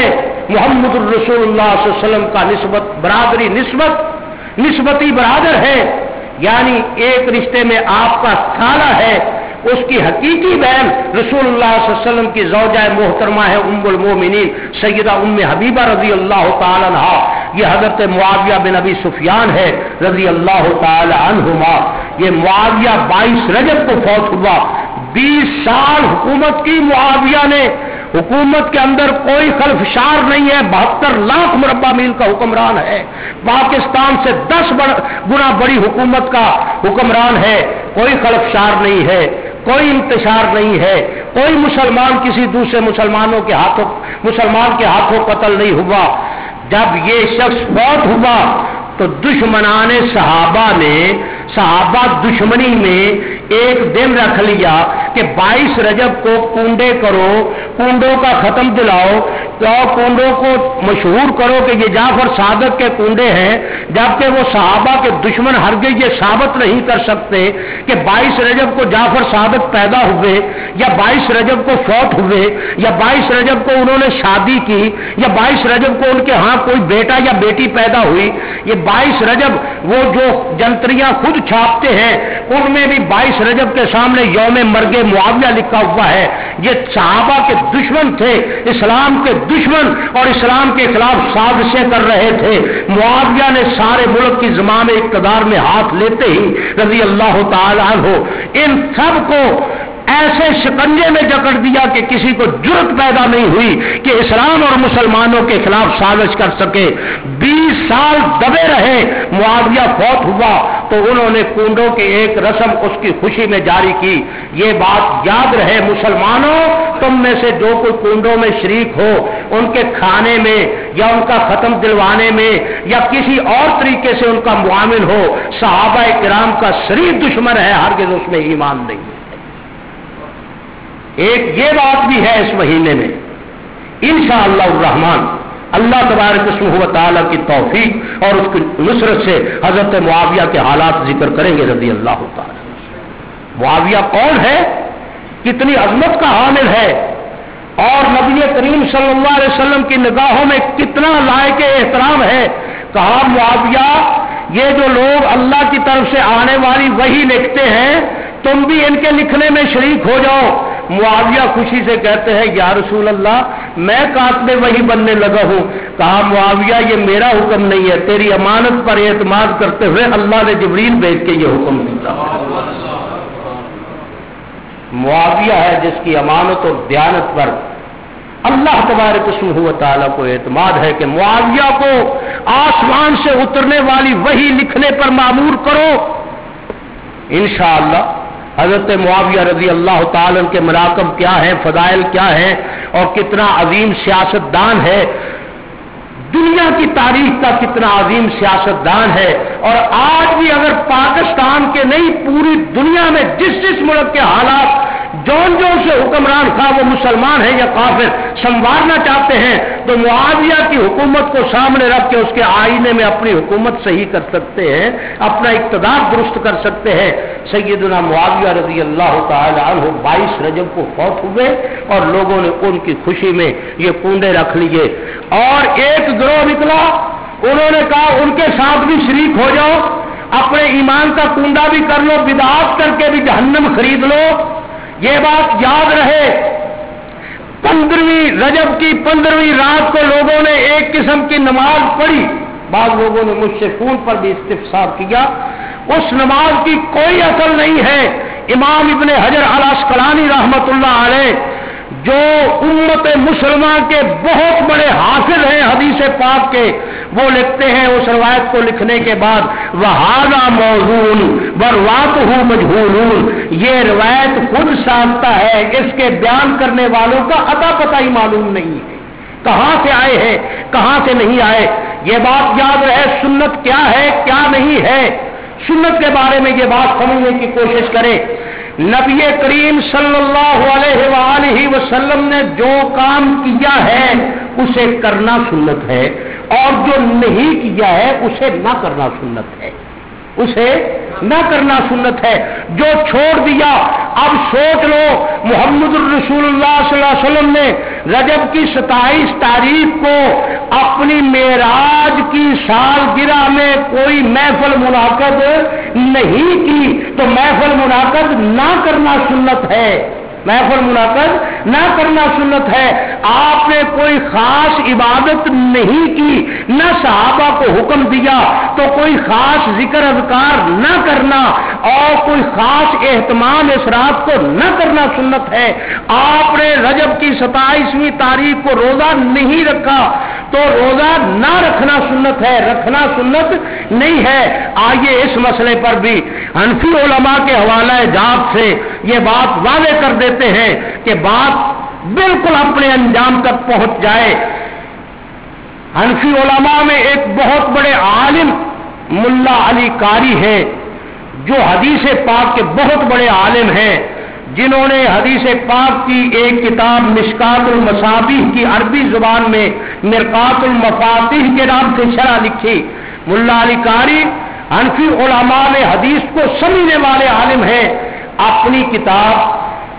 محمد الرسول اللہ صلی اللہ علیہ وسلم کا نسبت برادری نسبت نسبتی برادر ہے، یعنی ایک رشتے میں آپ کا سالہ ہے، اس کی حقیقی بہن رسول اللہ صلی اللہ علیہ وسلم کی زوجہ محترمہ ہے ام المومنین سیدہ ام حبیبہ رضی اللہ تعالی عنہا، یہ حضرت معاویہ بن ابی سفیان ہے رضی اللہ تعالی عنہما۔ یہ معاویہ بائیس رجب کو فوت ہوا، بیس سال حکومت کی معاویہ نے، حکومت کے اندر کوئی خلفشار نہیں ہے، بہتر لاکھ مربع میل کا حکمران ہے، پاکستان سے دس گنا بڑی حکومت کا حکمران ہے، کوئی خلفشار نہیں ہے، کوئی انتشار نہیں ہے، کوئی مسلمان کسی دوسرے مسلمانوں کے ہاتھوں مسلمان کے ہاتھوں قتل نہیں ہوا۔ جب یہ شخص فوت ہوا تو دشمنان صحابہ نے صحابہ دشمنی میں ایک دن رکھ لیا کہ بائیس رجب کو کنڈے کرو، کنڈوں کا ختم دلاؤ، تو کنڈوں کو مشہور کرو کہ یہ جعفر صادق کے کنڈے ہیں، جبکہ وہ صحابہ کے دشمن ہرگز یہ ثابت نہیں کر سکتے کہ بائیس رجب کو جعفر صادق پیدا ہوئے یا بائیس رجب کو فوت ہوئے یا بائیس رجب کو انہوں نے شادی کی یا بائیس رجب کو ان کے ہاں کوئی بیٹا یا بیٹی پیدا ہوئی۔ یہ بائیس رجب وہ جو جنتریاں خود چھاپتے ہیں ان میں بھی بائیس رجب کے سامنے یوم مرگ معاویہ لکھا ہوا ہے۔ یہ صحابہ کے دشمن تھے، اسلام کے دشمن، اور اسلام کے خلاف سازشیں کر رہے تھے۔ معاویہ نے سارے ملک کی زمام اقتدار میں ہاتھ لیتے ہی رضی اللہ تعالی عنہ ان سب کو ایسے شکنجے میں جکڑ دیا کہ کسی کو جرت پیدا نہیں ہوئی کہ اسلام اور مسلمانوں کے خلاف سازش کر سکے۔ بیس سال دبے رہے، معاویہ فوت ہوا تو انہوں نے کنڈوں کی ایک رسم اس کی خوشی میں جاری کی۔ یہ بات یاد رہے مسلمانوں، تم میں سے جو کوئی کنڈوں میں شریک ہو، ان کے کھانے میں یا ان کا ختم دلوانے میں یا کسی اور طریقے سے ان کا معامل ہو، صحابہ کرام کا شریک دشمن ہے، ہرگز اس میں ایمان نہیں ہے۔ ایک یہ بات بھی ہے اس مہینے میں انشاءاللہ الرحمن، اللہ تبارک اسمہ و تعالی کی توفیق اور اس کی نصرت سے حضرت معاویہ کے حالات ذکر کریں گے رضی اللہ تعالی۔ معاویہ کون ہے، کتنی عظمت کا حامل ہے، اور نبی کریم صلی اللہ علیہ وسلم کی نگاہوں میں کتنا لائق احترام ہے۔ کہا معاویہ یہ جو لوگ اللہ کی طرف سے آنے والی وحی لکھتے ہیں تم بھی ان کے لکھنے میں شریک ہو جاؤ۔ معاویہ خوشی سے کہتے ہیں یا رسول اللہ میں کاتب وحی بننے لگا ہوں۔ کہا معاویہ یہ میرا حکم نہیں ہے، تیری امانت پر اعتماد کرتے ہوئے اللہ نے جبریل بھیج کے یہ حکم دیا۔ معاویہ ہے جس کی امانت اور دیانت پر اللہ تبارک اسمہ و تعالیٰ کو اعتماد ہے کہ معاویہ کو آسمان سے اترنے والی وحی لکھنے پر مامور کرو۔ انشاءاللہ حضرت معاویہ رضی اللہ تعالیٰ کے مراقب کیا ہیں، فضائل کیا ہیں، اور کتنا عظیم سیاست دان ہے، دنیا کی تاریخ کا کتنا عظیم سیاست دان ہے۔ اور آج بھی اگر پاکستان کے نہیں پوری دنیا میں جس جس ملک کے حالات جون جون سے حکمران خواہ وہ مسلمان ہیں یا کافر سنوارنا چاہتے ہیں تو معاویہ کی حکومت کو سامنے رکھ کے اس کے آئینے میں اپنی حکومت صحیح کر سکتے ہیں، اپنا اقتدار درست کر سکتے ہیں۔ سیدنا معاویہ رضی اللہ تعالی عنہ بائیس رجب کو فوت ہوئے اور لوگوں نے ان کی خوشی میں یہ کنڈے رکھ لیے، اور ایک گروہ نکلا، انہوں نے کہا ان کے ساتھ بھی شریک ہو جاؤ، اپنے ایمان کا کنڈا بھی کر لو، بدعات کر کے بھی جہنم خرید لو۔ یہ بات یاد رہے، پندرہویں رجب کی پندرہویں رات کو لوگوں نے ایک قسم کی نماز پڑھی، بعض لوگوں نے مجھ سے فون پر بھی استفسار کیا، اس نماز کی کوئی اصل نہیں ہے۔ امام ابن حجر العسقلانی رحمت اللہ علیہ جو امت مسلمہ کے بہت بڑے حافظ ہیں حدیث پاک کے، وہ لکھتے ہیں اس روایت کو لکھنے کے بعد وَهَذَا مَوْضُوعٌ وَرُوَاتُهُ مَجْهُولُونَ، یہ روایت خود ساختہ ہے، اس کے بیان کرنے والوں کا اتا پتہ ہی معلوم نہیں ہے، کہاں سے آئے ہیں کہاں سے نہیں آئے۔ یہ بات یاد رہے سنت کیا ہے کیا نہیں ہے، سنت کے بارے میں یہ بات سمجھنے کی کوشش کریں۔ نبی کریم صلی اللہ علیہ وآلہ وسلم نے جو کام کیا ہے اسے کرنا سنت ہے، اور جو نہیں کیا ہے اسے نہ کرنا سنت ہے۔ اسے نہ کرنا سنت ہے. جو چھوڑ دیا، اب سوچ لو محمد الرسول اللہ صلی اللہ علیہ وسلم نے رجب کی ستائیس تاریخ کو اپنی معراج کی سالگرہ میں کوئی محفل منعقد نہیں کی، تو محفل منعقد نہ کرنا سنت ہے. محفل منعقد نہ کرنا سنت ہے. آپ نے کوئی خاص عبادت نہیں کی، نہ صحابہ کو حکم دیا تو کوئی خاص ذکر اذکار نہ کرنا اور کوئی خاص اہتمام اس رات کو نہ کرنا سنت ہے. آپ نے رجب کی ستائیسویں تاریخ کو روزہ نہیں رکھا تو روزہ نہ رکھنا سنت ہے، رکھنا سنت نہیں ہے. آئیے اس مسئلے پر بھی حنفی علماء کے حوالہ جات سے یہ بات واضح کر دیتے ہیں کہ بات بالکل اپنے انجام تک پہنچ جائے. حنفی علماء میں ایک بہت بڑے عالم ملا علی قاری ہیں جو حدیث پاک کے بہت بڑے عالم ہیں، جنہوں نے حدیث پاک کی ایک کتاب مشکات المصابیح کی عربی زبان میں مرقات المفاتیح کے نام سے شرح لکھی. ملا علی قاری حنفی علماء میں حدیث کو سمجھنے والے عالم ہیں. اپنی کتاب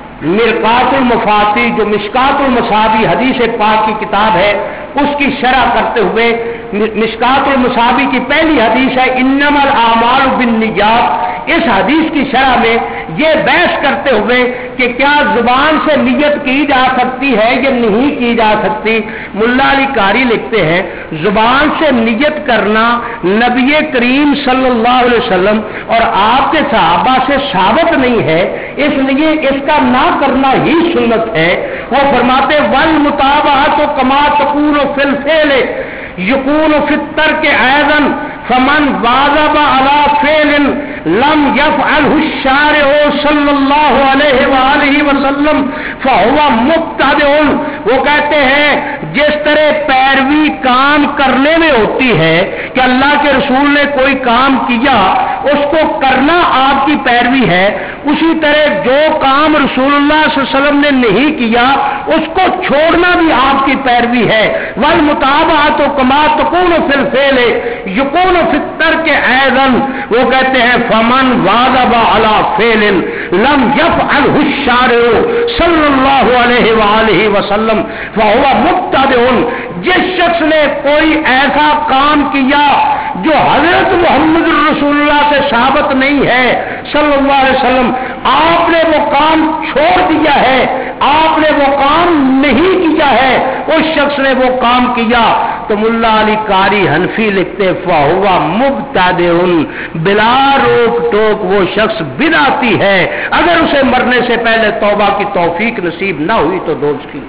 مرقات المفاتیح جو مشکات المصابیح حدیث پاک کی کتاب ہے اس کی شرح کرتے ہوئے مشکات المصابیح کی پہلی حدیث ہے انما الاعمال بالنیات. اس حدیث کی شرح میں یہ بحث کرتے ہوئے کہ کیا زبان سے نیت کی جا سکتی ہے یا نہیں کی جا سکتی، ملا علی قاری لکھتے ہیں زبان سے نیت کرنا نبی کریم صلی اللہ علیہ وسلم اور آپ کے صحابہ سے ثابت نہیں ہے، اس لیے اس کا نہ کرنا ہی سنت ہے. وہ فرماتے والمتابعۃ کما تکون فی الفعل یکون فی الترک ایضا فمن واظب علی فعل لم یفعلہ الشارع صلی اللہ علیہ وآلہ وسلم فہو مبتدع. وہ کہتے ہیں جس طرح پیروی کام کرنے میں ہوتی ہے کہ اللہ کے رسول نے کوئی کام کیا اس کو کرنا آپ کی پیروی ہے، اسی طرح جو کام رسول اللہ صلی اللہ علیہ وسلم نے نہیں کیا اس کو چھوڑنا بھی آپ کی پیروی ہے. والمتابعۃ کما تکون فی الفعل یکون فی الترک ایضا. وہ کہتے ہیں فمن واظب علی فعل لم یفعلہ الشارع صلی اللہ علیہ وآلہ وسلم فہو مبتدع. جس شخص نے کوئی ایسا کام کیا جو حضرت محمد رسول اللہ سے ثابت نہیں ہے صلی اللہ علیہ وسلم، آپ نے وہ کام چھوڑ دیا ہے، آپ نے وہ کام نہیں کیا ہے، اس شخص نے وہ کام کیا تو ملا علی قاری حنفی لکھتے فہو مبتدع، بلا روک ٹوک وہ شخص بدعتی ہے. اگر اسے مرنے سے پہلے توبہ کی توفیق نصیب نہ ہوئی تو دوست کی.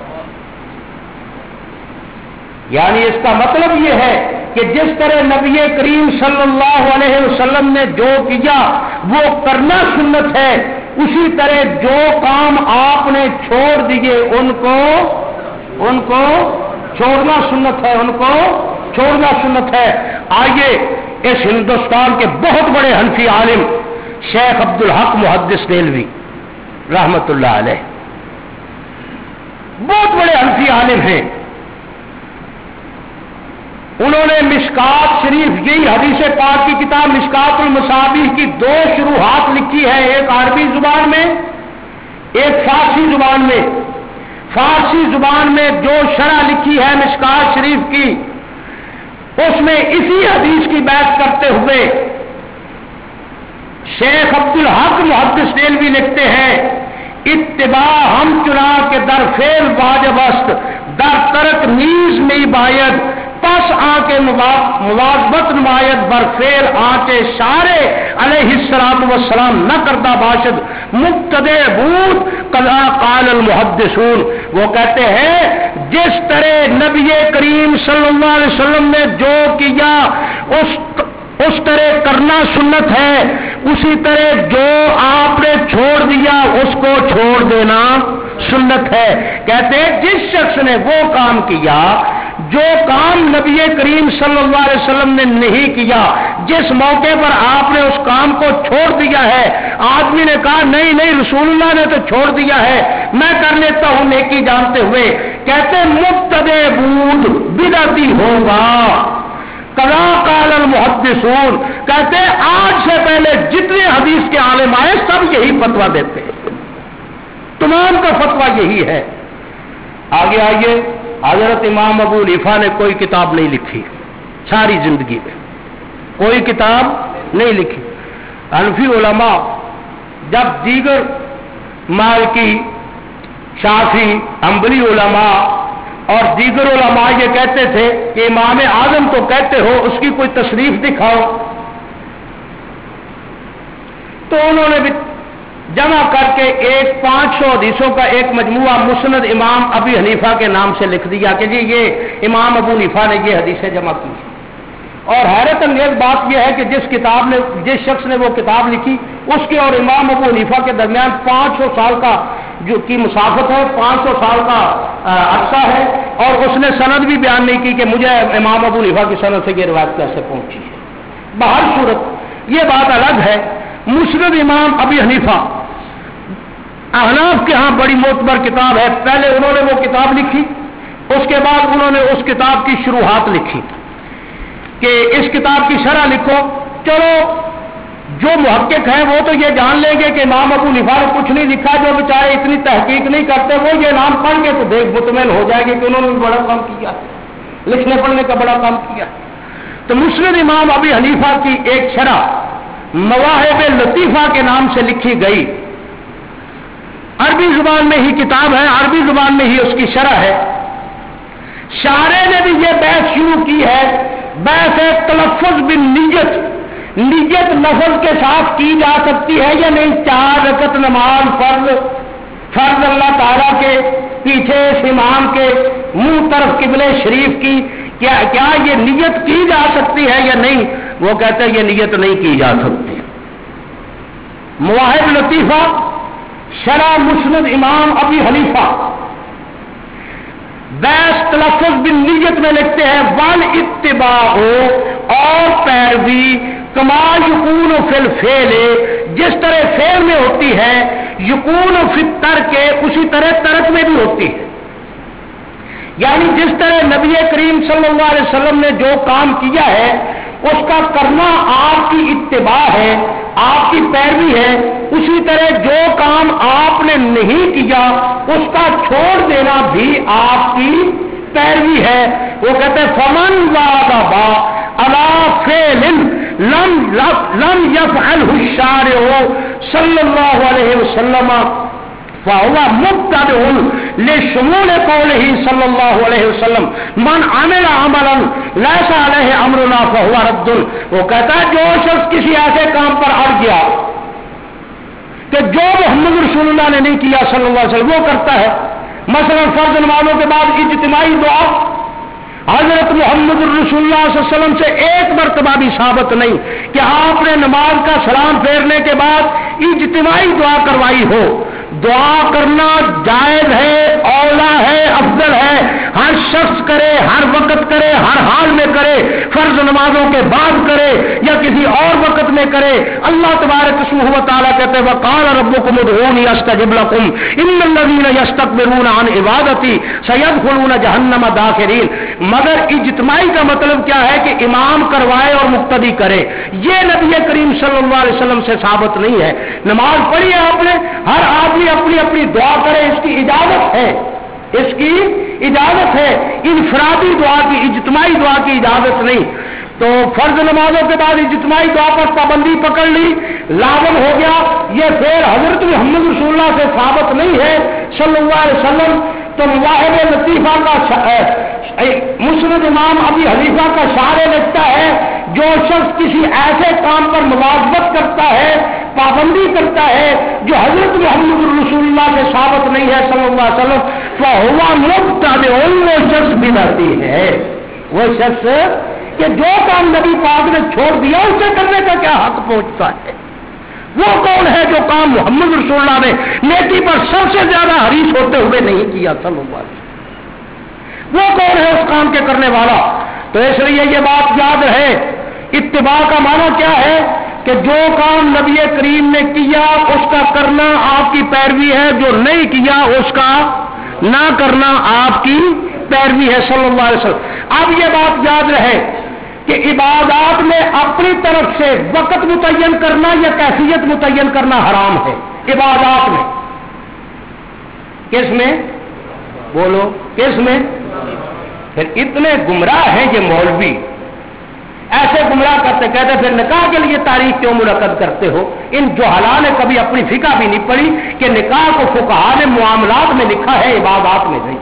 یعنی اس کا مطلب یہ ہے کہ جس طرح نبی کریم صلی اللہ علیہ وسلم نے جو کیا وہ کرنا سنت ہے، اسی طرح جو کام آپ نے چھوڑ دیے ان کو ان کو چھوڑنا سنت ہے، ان کو چھوڑنا سنت ہے. آئیے اس ہندوستان کے بہت بڑے حنفی عالم شیخ عبدالحق محدث دہلوی رحمت اللہ علیہ بہت بڑے حنفی عالم ہیں. انہوں نے مشکات شریف یہی حدیث پاک کی کتاب مشکات المصابیح کی دو شروحات لکھی ہے، ایک عربی زبان میں ایک فارسی زبان میں. فارسی زبان میں جو شرح لکھی ہے مشکات شریف کی اس میں اسی حدیث کی بحث کرتے ہوئے شیخ عبدالحق محدث دہلوی لکھتے ہیں اتباع ہم چنا کے در فعل واجب است در ترک نیز میں باید پس آ کے مواظبت نمایت بر فعل آ کے شارع علیہ الصلوۃ والسلام نہ کردہ باشد مبتدع بود قضا قال المحدثون. وہ کہتے ہیں جس طرح نبی کریم صلی اللہ علیہ وسلم نے جو کیا اس اس طرح کرنا سنت ہے، اسی طرح جو آپ نے چھوڑ دیا اس کو چھوڑ دینا سنت ہے. کہتے ہیں جس شخص نے وہ کام کیا جو کام نبی کریم صلی اللہ علیہ وسلم نے نہیں کیا، جس موقع پر آپ نے اس کام کو چھوڑ دیا ہے، آدمی نے کہا نہیں نہیں رسول اللہ نے تو چھوڑ دیا ہے میں کر لیتا ہوں نیکی جانتے ہوئے، کہتے مبتدع بود بدعتی ہوگا. कज़ा क़ाल अल-मुहद्दिसून, कहते हैं आज से पहले जितने हदीस के आलिम आए सब यही फतवा देते हैं, तमाम का फतवा यही है। आगे आइए, हजरत इमाम अबू हनीफा ने कोई किताब नहीं लिखी, सारी जिंदगी में कोई किताब नहीं लिखी। हनफी उलमा जब दीगर मालिकी, शाफी, हम्बली उलमा और दीगर उलमा ये कहते थे कि इमाम आजम तो कहते हो, उसकी कोई तशरीफ दिखाओ, तो उन्होंने भी जमा करके एक पांच सौ हदीसों का एक मजमुआ मुस्नद इमाम अबी हनीफा के नाम से लिख दिया कि जी ये इमाम अबू हनीफा ने ये हदीसें जमा की। और हैरत अंगेज बात यह है कि जिस किताब ने, जिस शख्स ने वो किताब लिखी, उसके और इमाम अबू हनीफा के दरमियान पांच सौ साल का जो की मुसाफत है, पांच सौ साल का अरसा है, और उसने सनद भी बयान नहीं की कि मुझे इमाम अबू हनीफा की सनद से ये रिवायत कैसे पहुंची है। बहर सूरत ये बात अलग है। मुस्नद इमाम अबी हनीफा अहनाफ के यहाँ बड़ी मोतबर किताब है। पहले उन्होंने वो किताब लिखी, उसके बाद उन्होंने उस किताब की शुरुआत लिखी कि इस किताब की शरह लिखो। चलो जो मुहक्किक है वो तो ये जान लेंगे कि इमाम अबू हनीफा ने कुछ नहीं लिखा, जो बेचारे इतनी तहकीक नहीं करते वो ये नाम पढ़ के तो देख मुतमईन हो जाएंगे कि उन्होंने भी बड़ा काम किया, लिखने पढ़ने का बड़ा काम किया। तो मुस्नद इमाम अबी हनीफा की एक शरह मवाहिब लतीफा के नाम से लिखी गई। अरबी जुबान में ही किताब है, अरबी जुबान में ही उसकी शरह है। शारे ने भी ये बहस शुरू की है, बहस है तलफ़्फ़ुज़ बिन नियत, नियत लफ्ज़ के साथ की जा सकती है या नहीं। चार रकत नमाज फर्ज फर्ज अल्लाह ताला के पीछे इमाम के मुंह तरफ किबले शरीफ की, क्या क्या ये नियत की जा सकती है या नहीं। वो कहते हैं ये नियत नहीं की जा सकती। मवाहिब लतीफा शरह मुस्नद इमाम अबी हनीफा बैस तलफ़्फ़ुज़ बिन नियत में लिखते हैं वल इत्तिबाउ, और पैरवी कमा यकून फिल फेले, जिस तरह फेल में होती है, यकून फिल तर्क, उसी तरह तर्क में भी होती है। यानी जिस तरह नबी करीम सल्लल्लाहु अलैहि वसल्लम ने जो काम किया है उसका करना आपकी इत्तिबा है, आपकी पैरवी है। उसी तरह जो काम आपने नहीं किया उसका छोड़ देना भी आपकी पैरवी है। वो कहते हैं फमन वादा अला फेलिन लम लम यफ़अलहु शारिउ सल्लल्लाहु अलैहि वसल्लम फहुवा मुब्तदिउन लिशमूल कौलिही सल्लल्लाहु अलैहि वसल्लम मन अमिला अमलन लैसा अलैहि अमरुना फहुवा रद्दुन। वो कहता है जो शख्स किसी ऐसे काम पर अड़ गया कि जो मोहम्मद रसूलुल्लाह ने नहीं किया सल्लल्लाहु अलैहि वसल्लम वो करता है, मसलन फर्ज नमाजों के बाद इज्तिमाई दुआ, हजरत मोहम्मद रसूलुल्लाह सल्लल्लाहु अलैहि वसल्लम से एक मरतबा भी साबित नहीं कि आपने नमाज का सलाम फेरने के बाद इज्तिमाई दुआ करवाई हो। दुआ करना जायज है, औला है, अफजल है, हर शख्स करे, हर वक्त करे, हर हाल में करे, फर्ज नमाजों के बाद करे या किसी और वक्त में करे। अल्लाह तबारक व तआला कहते हैं वक़ाल रब्बुकुम उदऊनी अस्तजिब लकुम इन्नल लज़ीना यस्तकबिरूना अन इबादती सयदखुलूना जहन्नम दाखिरीन। मगर इज्तिमाई का मतलब क्या है कि इमाम करवाए और मुक्तदी करे, ये नबी करीम सल्लल्लाहु अलैहि वसल्लम से साबित नहीं है। नमाज पढ़ी है आपने, हर आदमी अपनी अपनी दुआ करे, इसकी इजाजत है, इसकी इजाजत है। इनफरादी दुआ की, इज्तिमाई दुआ की इजाजत नहीं। तो फर्ज नमाजों के बाद इज्तिमाई दुआ पर पाबंदी पकड़ ली, लाजम हो गया, ये फिर हजरत मोहम्मद रसूलुल्लाह से साबित नहीं है सल्लल्लाहु अलैहि वसल्लम। तो मवाहिब लतीफा का मुस्नद इमाम अबी हनीफा का शारे लिखता है जो शख्स किसी ऐसे काम पर मुवाज़बत करता है, पाबंदी करता है जो हजरत मोहम्मद रसूलुल्लाह से साबित नहीं है सल्लल्लाहु अलैहि वसल्लम, फहुवा मुब्तदिउन, वो शख्स बिदअती है। वो शख्स कि जो काम नबी पाक ने छोड़ दिया उसे करने का क्या हक पहुंचता है। वो कौन है जो काम मोहम्मद रसूलुल्लाह ने नेकी पर सबसे ज्यादा हरीस होते हुए नहीं किया सल्लल्लाहु अलैहि वसल्लम, वो कौन है उस काम के करने वाला। तो इसलिए ये बात याद रहे, इत्तिबा का माना क्या है कि जो काम नबी करीम ने किया उसका करना आपकी पैरवी है, जो नहीं किया उसका ना करना आपकी पैरवी है सल्लल्लाहु अलैहि वसल्लम। अब ये बात याद रहे کہ عبادات میں اپنی طرف سے وقت متعین کرنا یا کیفیت متعین کرنا حرام ہے؟ عبادات میں کس میں؟ بولو کس میں؟ پھر اتنے گمراہ ہیں یہ مولوی، ایسے گمراہ کرتے کہتے پھر نکاح کے لیے تاریخ کیوں منعقد کرتے ہو؟ ان جوہلا نے کبھی اپنی فقہ بھی نہیں پڑھی کہ نکاح کو فقہا نے معاملات میں لکھا ہے، عبادات میں نہیں۔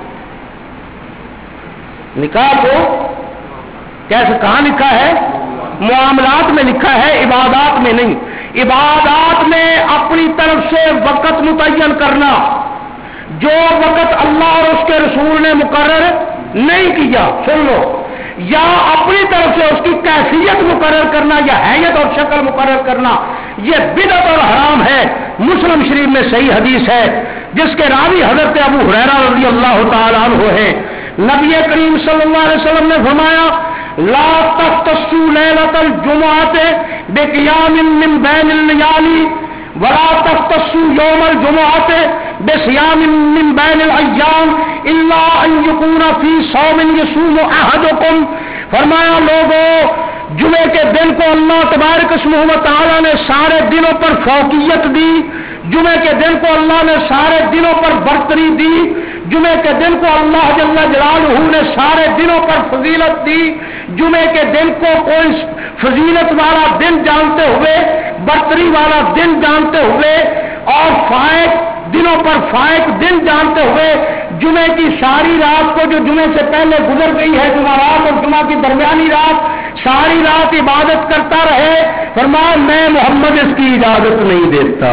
نکاح کو کیسے کہاں لکھا ہے؟ معاملات میں لکھا ہے، عبادات میں نہیں۔ عبادات میں اپنی طرف سے وقت متعین کرنا، جو وقت اللہ اور اس کے رسول نے مقرر نہیں کیا، سن لو، یا اپنی طرف سے اس کی کیفیت مقرر کرنا یا حیت اور شکل مقرر کرنا، یہ بدعت اور حرام ہے۔ مسلم شریف میں صحیح حدیث ہے جس کے راوی حضرت ابو ہریرہ رضی اللہ تعالی عنہ ہیں، نبی کریم صلی اللہ علیہ وسلم نے فرمایا لا تختصوا لیلۃ الجمعۃ بقیام من بین اللیالی ولا تختصوا یوم الجمعۃ بصیام من بین الایام الا ان یکون فی صوم یصوم احدکم۔ فرمایا لوگوں، جمعے کے دن کو اللہ تبارک اسمہ و تعالی نے سارے دنوں پر فوقیت دی، جمعے کے دن کو اللہ نے سارے دنوں پر برتری دی، جمعے کے دن کو اللہ جل جلالہ نے سارے دنوں پر فضیلت دی۔ جمعے کے دن کو کوئی فضیلت والا دن جانتے ہوئے، برتری والا دن جانتے ہوئے اور فائق دنوں پر فائق دن جانتے ہوئے جمعے کی ساری رات کو جو جمعے سے پہلے گزر گئی ہے، جمعہ رات اور جمعہ کی درمیانی رات، ساری رات عبادت کرتا رہے، فرمایا میں محمد اس کی اجازت نہیں دیتا،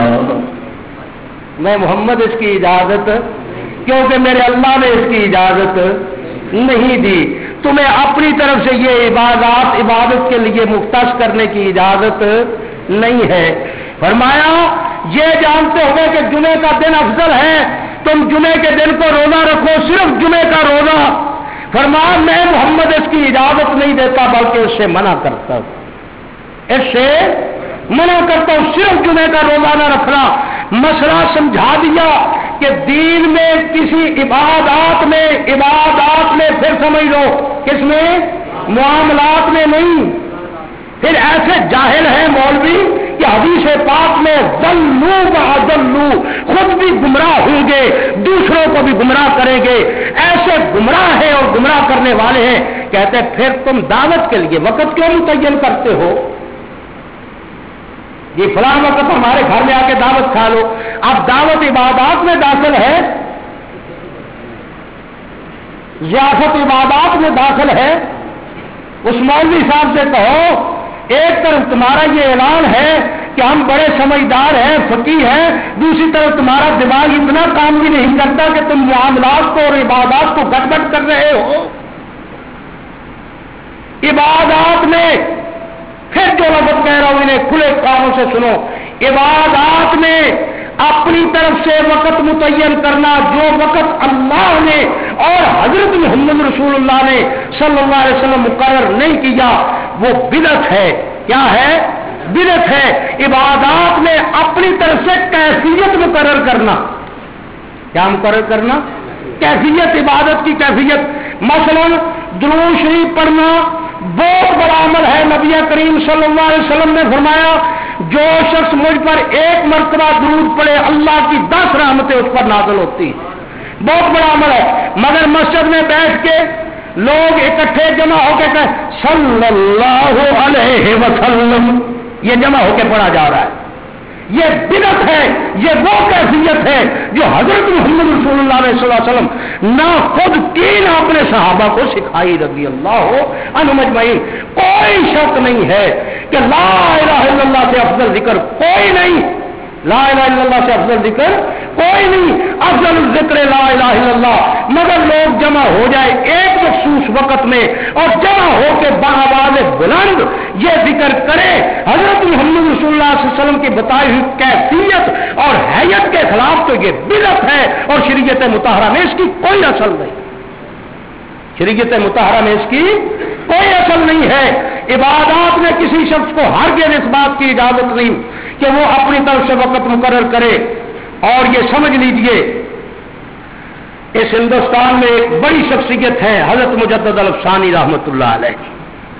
میں محمد اس کی اجازت، کیونکہ میرے اللہ نے اس کی اجازت نہیں دی۔ تمہیں اپنی طرف سے یہ عبادات عبادت کے لیے مختص کرنے کی اجازت نہیں ہے۔ فرمایا یہ جانتے ہوئے کہ جمعے کا دن افضل ہے، تم جمعے کے دن کو روزہ رکھو، صرف جمعے کا روزہ۔ فرمایا میں محمد اس کی اجازت نہیں دیتا بلکہ اس سے منع کرتا ہوں، اس سے منع کرتا ہوں، صرف جمعے کا روزہ نہ رکھنا۔ مسئلہ سمجھا دیا کہ دین میں کسی عبادات میں عبادات میں پھر سمجھ لو کس میں؟ معاملات میں نہیں۔ پھر ایسے جاہل ہیں مولوی کہ حدیث پاک میں ضلوا واضلوا، خود بھی گمراہ ہوں گے دوسروں کو بھی گمراہ کریں گے، ایسے گمراہ ہیں اور گمراہ کرنے والے ہیں۔ کہتے پھر تم دعوت کے لیے وقت کیوں متعین کرتے ہو؟ یہ فلاں وقت ہمارے گھر میں آ کے دعوت کھا لو۔ اب دعوت عبادات میں داخل ہے، ضیافت عبادات میں داخل ہے۔ اس مولوی صاحب سے کہو ایک طرف تمہارا یہ اعلان ہے کہ ہم بڑے سمجھدار ہیں، فقیہ ہیں، دوسری طرف تمہارا دماغ اتنا کام بھی نہیں کرتا کہ تم معاملات کو اور عبادات کو گڑبڑ کر رہے ہو۔ عبادات میں پھر جو لفظ کہہ رہا ہوں انہیں کھلے کانوں سے سنو، عبادات میں اپنی طرف سے وقت متعین کرنا جو وقت اللہ نے اور حضرت محمد رسول اللہ نے صلی اللہ علیہ وسلم مقرر نہیں کیا وہ بدعت ہے۔ کیا ہے؟ بدعت ہے۔ عبادات میں اپنی طرف سے کیفیت مقرر کرنا، کیا مقرر کرنا؟ کیفیت، عبادت کی کیفیت۔ مثلا درود شریف پڑھنا بہت بڑا عمل ہے۔ نبی کریم صلی اللہ علیہ وسلم نے فرمایا جو شخص مجھ پر ایک مرتبہ درود پڑھے اللہ کی دس رحمتیں اس پر نازل ہوتی ہیں، بہت بڑا عمل ہے۔ مگر مسجد میں بیٹھ کے لوگ اکٹھے جمع ہو کے کہیں صلی اللہ علیہ وسلم، یہ جمع ہو کے پڑھا جا رہا ہے، یہ بدعت ہے۔ یہ وہ کیفیت ہے جو حضرت محمد رسول اللہ صلی اللہ علیہ وسلم نہ خود کی نہ اپنے صحابہ کو سکھائی رضی اللہ عنہم اجمعین۔ کوئی شک نہیں ہے کہ لا الہ الا اللہ سے افضل ذکر کوئی نہیں، لا الہ الا اللہ سے افضل ذکر کوئی نہیں، افضل ذکر لا الہ الا اللہ۔ مگر لوگ جمع ہو جائے ایک مخصوص وقت میں اور جمع ہو کے بآواز بلند یہ ذکر کرے حضرت محمد رسول اللہ صلی اللہ علیہ وسلم کی بتائی ہوئی کیفیت اور حیت کے خلاف تو یہ بدعت ہے، اور شریعت مطہرہ میں اس کی کوئی اصل نہیں، شریعت مطہرہ میں اس کی کوئی اصل نہیں ہے۔ عبادات میں کسی شخص کو ہرگز اس بات کی اجازت نہیں کہ وہ اپنی طرف سے وقت مقرر کرے۔ اور یہ سمجھ لیجئے اس ہندوستان میں ایک بڑی شخصیت ہے حضرت مجدد الافسانی رحمت اللہ علیہ،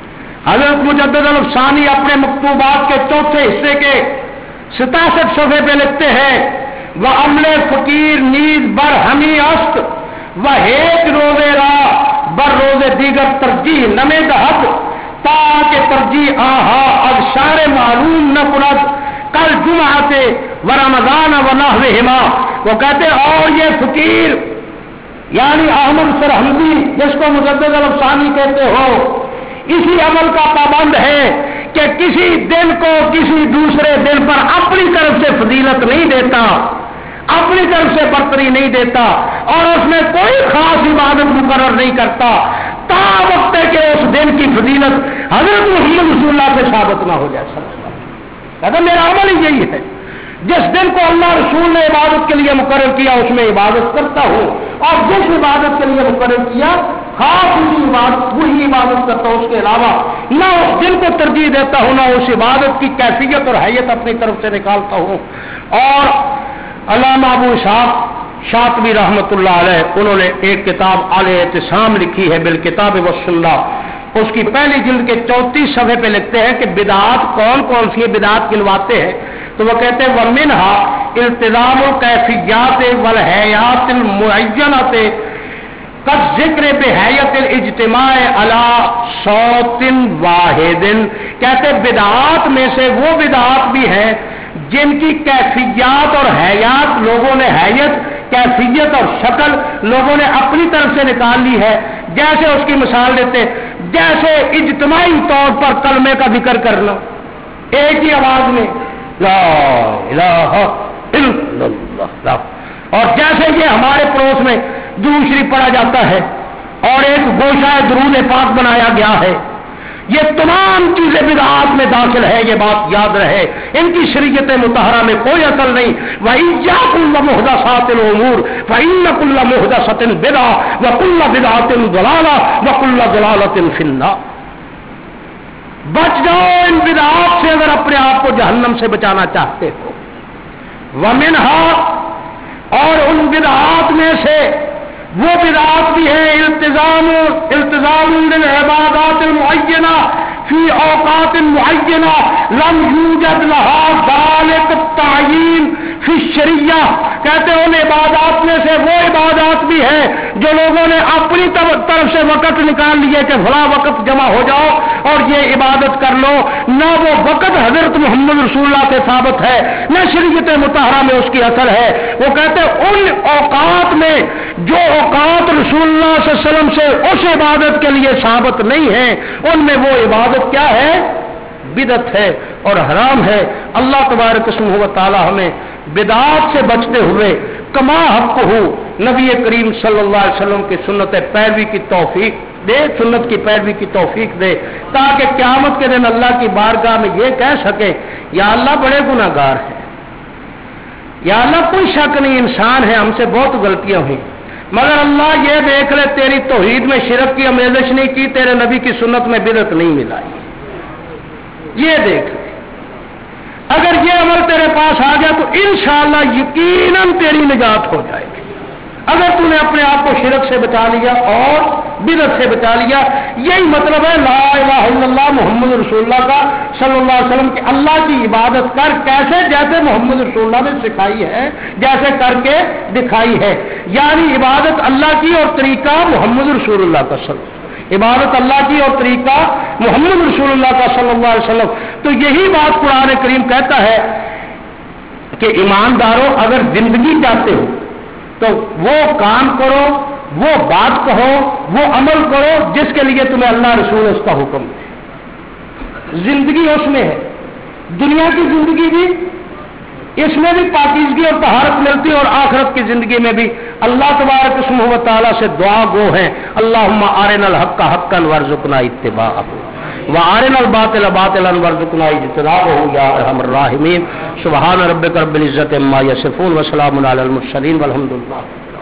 حضرت مجدد الافسانی اپنے مکتوبات کے چوتھے حصے کے ستاسٹھ صفحے پہ لکھتے ہیں وہ عمل فقیر نیز بر ہمی است و ایک روزے را بر روزے دیگر ترجیح نمے دہد تاکہ ترجیح آہا از شار معلوم نہ کند کل جمعہ سے و رمضان و نحوہما. وہ کہتے اور یہ فقیر یعنی احمد سرہندی جس کو مجدد الافسانی کہتے ہو اسی عمل کا پابند ہے کہ کسی دن کو کسی دوسرے دن پر اپنی طرف سے فضیلت نہیں دیتا، اپنی طرف سے برتری نہیں دیتا اور اس میں کوئی خاص عبادت مقرر نہیں کرتا تا وقت کہ اس دن کی فضیلت حضرت محمد رسول اللہ سے ثابت نہ ہو جائے. کہتا میرا عمل ہی یہی ہے، جس دن کو اللہ رسول نے عبادت کے لیے مقرر کیا اس میں عبادت کرتا ہوں، اور جس عبادت کے لیے مقرر کیا خاص اسی عبادت وہی عبادت کرتا ہوں، اس کے علاوہ نہ اس دن کو ترجیح دیتا ہوں نہ اس عبادت کی کیفیت اور حیت اپنی طرف سے نکالتا ہوں. اور علامہ ابو اسحاق شاطبی رحمۃ اللہ علیہ انہوں نے ایک کتاب الاعتصام لکھی ہے بالکتاب والسنہ، اس کی پہلی جلد کے چونتیس صفحے پہ لکھتے ہیں کہ بدعات کون کون سی بدعات گنواتے ہیں. تو وہ کہتے ہیں ومنها التزام الکیفیات والحیات المعینۃ قد ذکر بحیت الاجتماع علی صوت واحد. کہتے بدعات میں سے وہ بدعات بھی ہیں جن کی کیفیات اور حیات لوگوں نے حیت کیفیت اور شکل لوگوں نے اپنی طرف سے نکال لی ہے. جیسے اس کی مثال دیتے جیسے اجتماعی طور پر کلمے کا ذکر کرنا ایک ہی آواز میں لا الہ الا اللہ، اور جیسے یہ ہمارے پڑوس میں درود شریف پڑھا جاتا ہے اور ایک گوشہ درود پاک بنایا گیا ہے، یہ تمام چیزیں بدعات میں داخل ہے. یہ بات یاد رہے، ان کی شریعت مطہرہ میں کوئی اصل نہیں. وَإِيَّاكُمْ وَمُحْدَثَاتِ الْأُمُورِ فَإِنَّ كُلَّ مُحْدَثَةٍ بِدْعَةٌ وَكُلَّ بِدْعَةٍ ضَلَالَةٌ وَكُلَّ ضَلَالَةٍ فِي النَّارِ. بچ جاؤ ان بدعات سے اگر اپنے آپ کو جہنم سے بچانا چاہتے ہو. وَمِنْهَا اور ان بدعات میں سے وہ بدعات بھی ہے التزام التزام للعبادات المعینہ فی اوقات معینہ لم یوجد لها ذلك التعیین فی الشریعہ. کہتے ہیں ان عبادات میں سے وہ عبادات بھی ہیں جو لوگوں نے اپنی طرف سے وقت نکال لیے کہ فلاں وقت جمع ہو جاؤ اور یہ عبادت کر لو. نہ وہ وقت حضرت محمد رسول اللہ سے ثابت ہے نہ شریعت مطہرہ میں اس کی اثر ہے. وہ کہتے ہیں ان اوقات میں جو اوقات رسول اللہ صلی اللہ علیہ وسلم سے اس عبادت کے لیے ثابت نہیں ہے ان میں وہ عبادت کیا ہے؟ بدعت ہے اور حرام ہے. اللہ تبارک اسمہ و تعالی ہمیں بدعات سے بچتے ہوئے کما حق ہو نبی کریم صلی اللہ علیہ وسلم کی سنت پیروی کی توفیق دے، سنت کی پیروی کی توفیق دے، تاکہ قیامت کے دن اللہ کی بارگاہ میں یہ کہہ سکے یا اللہ بڑے گناہ گار ہیں، یا اللہ کوئی شک نہیں انسان ہے ہم سے بہت غلطیاں ہوئی، مگر اللہ یہ دیکھ لے تیری توحید میں شرک کی آمیزش نہیں کی، تیرے نبی کی سنت میں بدعت نہیں ملائی. یہ دیکھ لے اگر یہ عمل تیرے پاس آ گیا تو انشاءاللہ یقیناً تیری نجات ہو جائے گی. اگر تو نے اپنے آپ کو شرک سے بچا لیا اور بدعت سے بچا لیا، یہی مطلب ہے لا الہ الا اللہ محمد رسول اللہ کا صلی اللہ علیہ وسلم کی اللہ کی عبادت کر کیسے جیسے محمد رسول اللہ نے سکھائی ہے، جیسے کر کے دکھائی ہے. یعنی عبادت اللہ کی اور طریقہ محمد رسول اللہ کا صلی عبادت اللہ کی اور طریقہ محمد رسول اللہ کا صلی اللہ علیہ وسلم. تو یہی بات قرآن کریم کہتا ہے کہ ایمانداروں اگر زندگی چاہتے ہو تو وہ کام کرو، وہ بات کہو، وہ عمل کرو جس کے لیے تمہیں اللہ رسول اس کا حکم دے. زندگی اس میں ہے، دنیا کی زندگی بھی اس میں بھی پاکیزگی اور طہارت ملتی ہے، اور آخرت کی زندگی میں بھی اللہ تبارک اسمہ و تعالیٰ سے دعا گو ہیں اللہم ارنا الحق حقا وارزقنا اتباعہ وارنا الباطل باطلا وارزقنا اجتنابہ یا ارحم الراحمین. سبحان ربک رب العزت عما یصفون وسلام علی المرسلین والحمد للہ.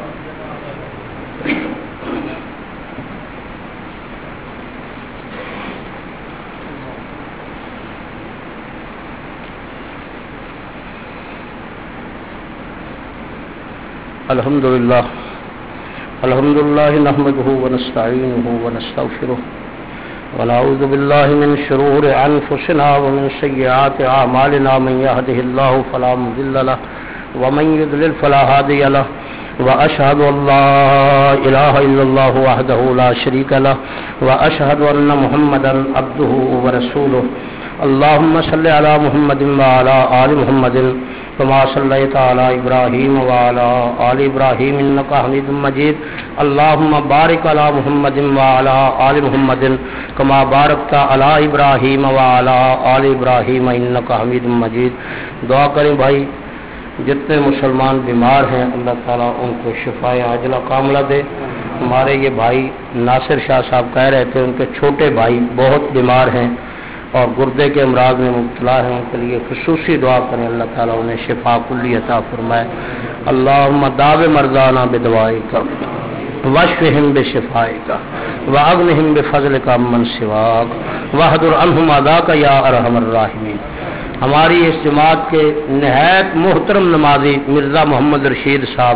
الحمد لله الحمد لله نحمده ونستعينه ونستغفره ونعوذ بالله من شرور أنفسنا ومن سيئات أعمالنا من يهده الله فلا مضل له ومن يضلل فلا هادي له وأشهد أن لا إله إلا الله وحده لا شريك له وأشهد أن محمدا عبده ورسوله اللهم صل على محمد وعلى آل محمد كما صليت على إبراهيم وعلى آل إبراهيم إنك حميد مجيد اللهم بارك على محمد وعلى آل محمد كما باركت على إبراهيم وعلى آل إبراهيم إنك حميد مجيد. دعا کریں بھائی جتنے مسلمان بیمار ہیں اللہ تعالیٰ ان کو شفاء عاجلہ کاملہ دے. ہمارے یہ بھائی ناصر شاہ صاحب کہہ رہے تھے ان کے چھوٹے بھائی بہت بیمار ہیں اور گردے کے امراض میں مبتلا ہیں, ان کے لیے خصوصی دعا کریں اللہ تعالیٰ انہیں شفا کلی عطا فرمائے. اللہم داو مرضانا بدوائک واشفہم بشفائک واغنہم بفضلک عمن سواک واحضر عنہم عذاک یا ارحم الراحمین. ہماری اس جماعت کے نہایت محترم نمازی مرزا محمد رشید صاحب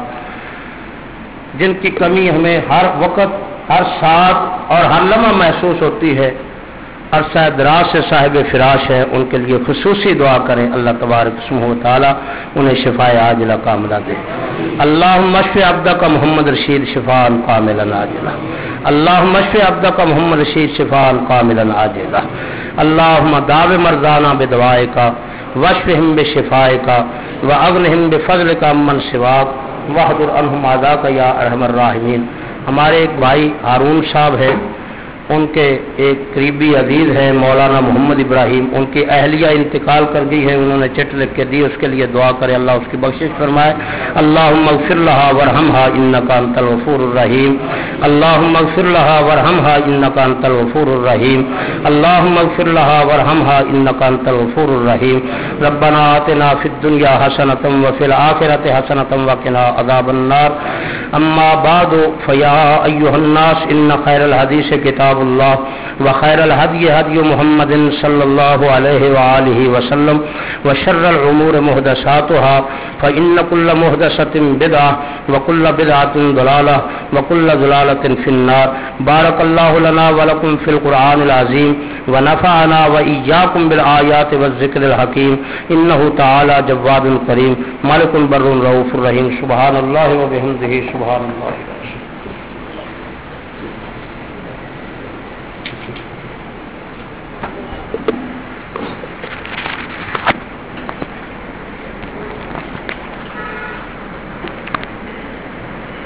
جن کی کمی ہمیں ہر وقت ہر ساتھ اور ہر لمحہ محسوس ہوتی ہے, عرصہ دراز سے صاحب فراش ہے, ان کے لیے خصوصی دعا کریں اللہ تبارک سبحانہ و تعالی انہیں شفاء عاجلہ کاملہ دے. اللہم اشف عبدک محمد رشید شفاء کاملا عاجلہ. اللہم اشف عبدک محمد رشید شفاء کاملا عاجلہ. اللہم داو مرضانا بدوائک واشفہم بشفائک واغنہم بفضلک عمن سواک واحضر عنہم عذاک یا ارحم الراحمین. ہمارے ایک بھائی ہارون صاحب ہے, ان کے ایک قریبی عزیز ہیں مولانا محمد ابراہیم, ان کی اہلیہ انتقال کر گئی ہے, انہوں نے چٹ لکھ کے دی, اس کے لیے دعا کرے اللہ اس کی بخشش فرمائے. اللہم اغفر لہا ورحمہا انکا انت الغفور الرحیم. اللہم اغفر لہا ورحمہا انکا انت الغفور الرحیم. اللہم اغفر لہا ورحمہا انکا انت الغفور الرحیم. ربنا آتنا فی الدنیا حسنۃ وفی الآخرۃ حسنۃ وقنا عذاب النار. اما بعد فیا ایھا الناس ان خیر الحدیث کتاب اللہ وخیر الهدی هدی محمد صلی اللہ علیہ وآلہ وسلم وشر الامور محدثاتها فإن كل محدثة بدعة وكل بدعة ضلالة وكل ضلالة في النار. بارك الله لنا ولكم في القرآن العظيم ونفعنا وإياكم بالآيات والذكر الحكيم إنه تعالى جواد كريم ملك بر رؤوف رحيم. سبحان الله وبحمده سبحان الله.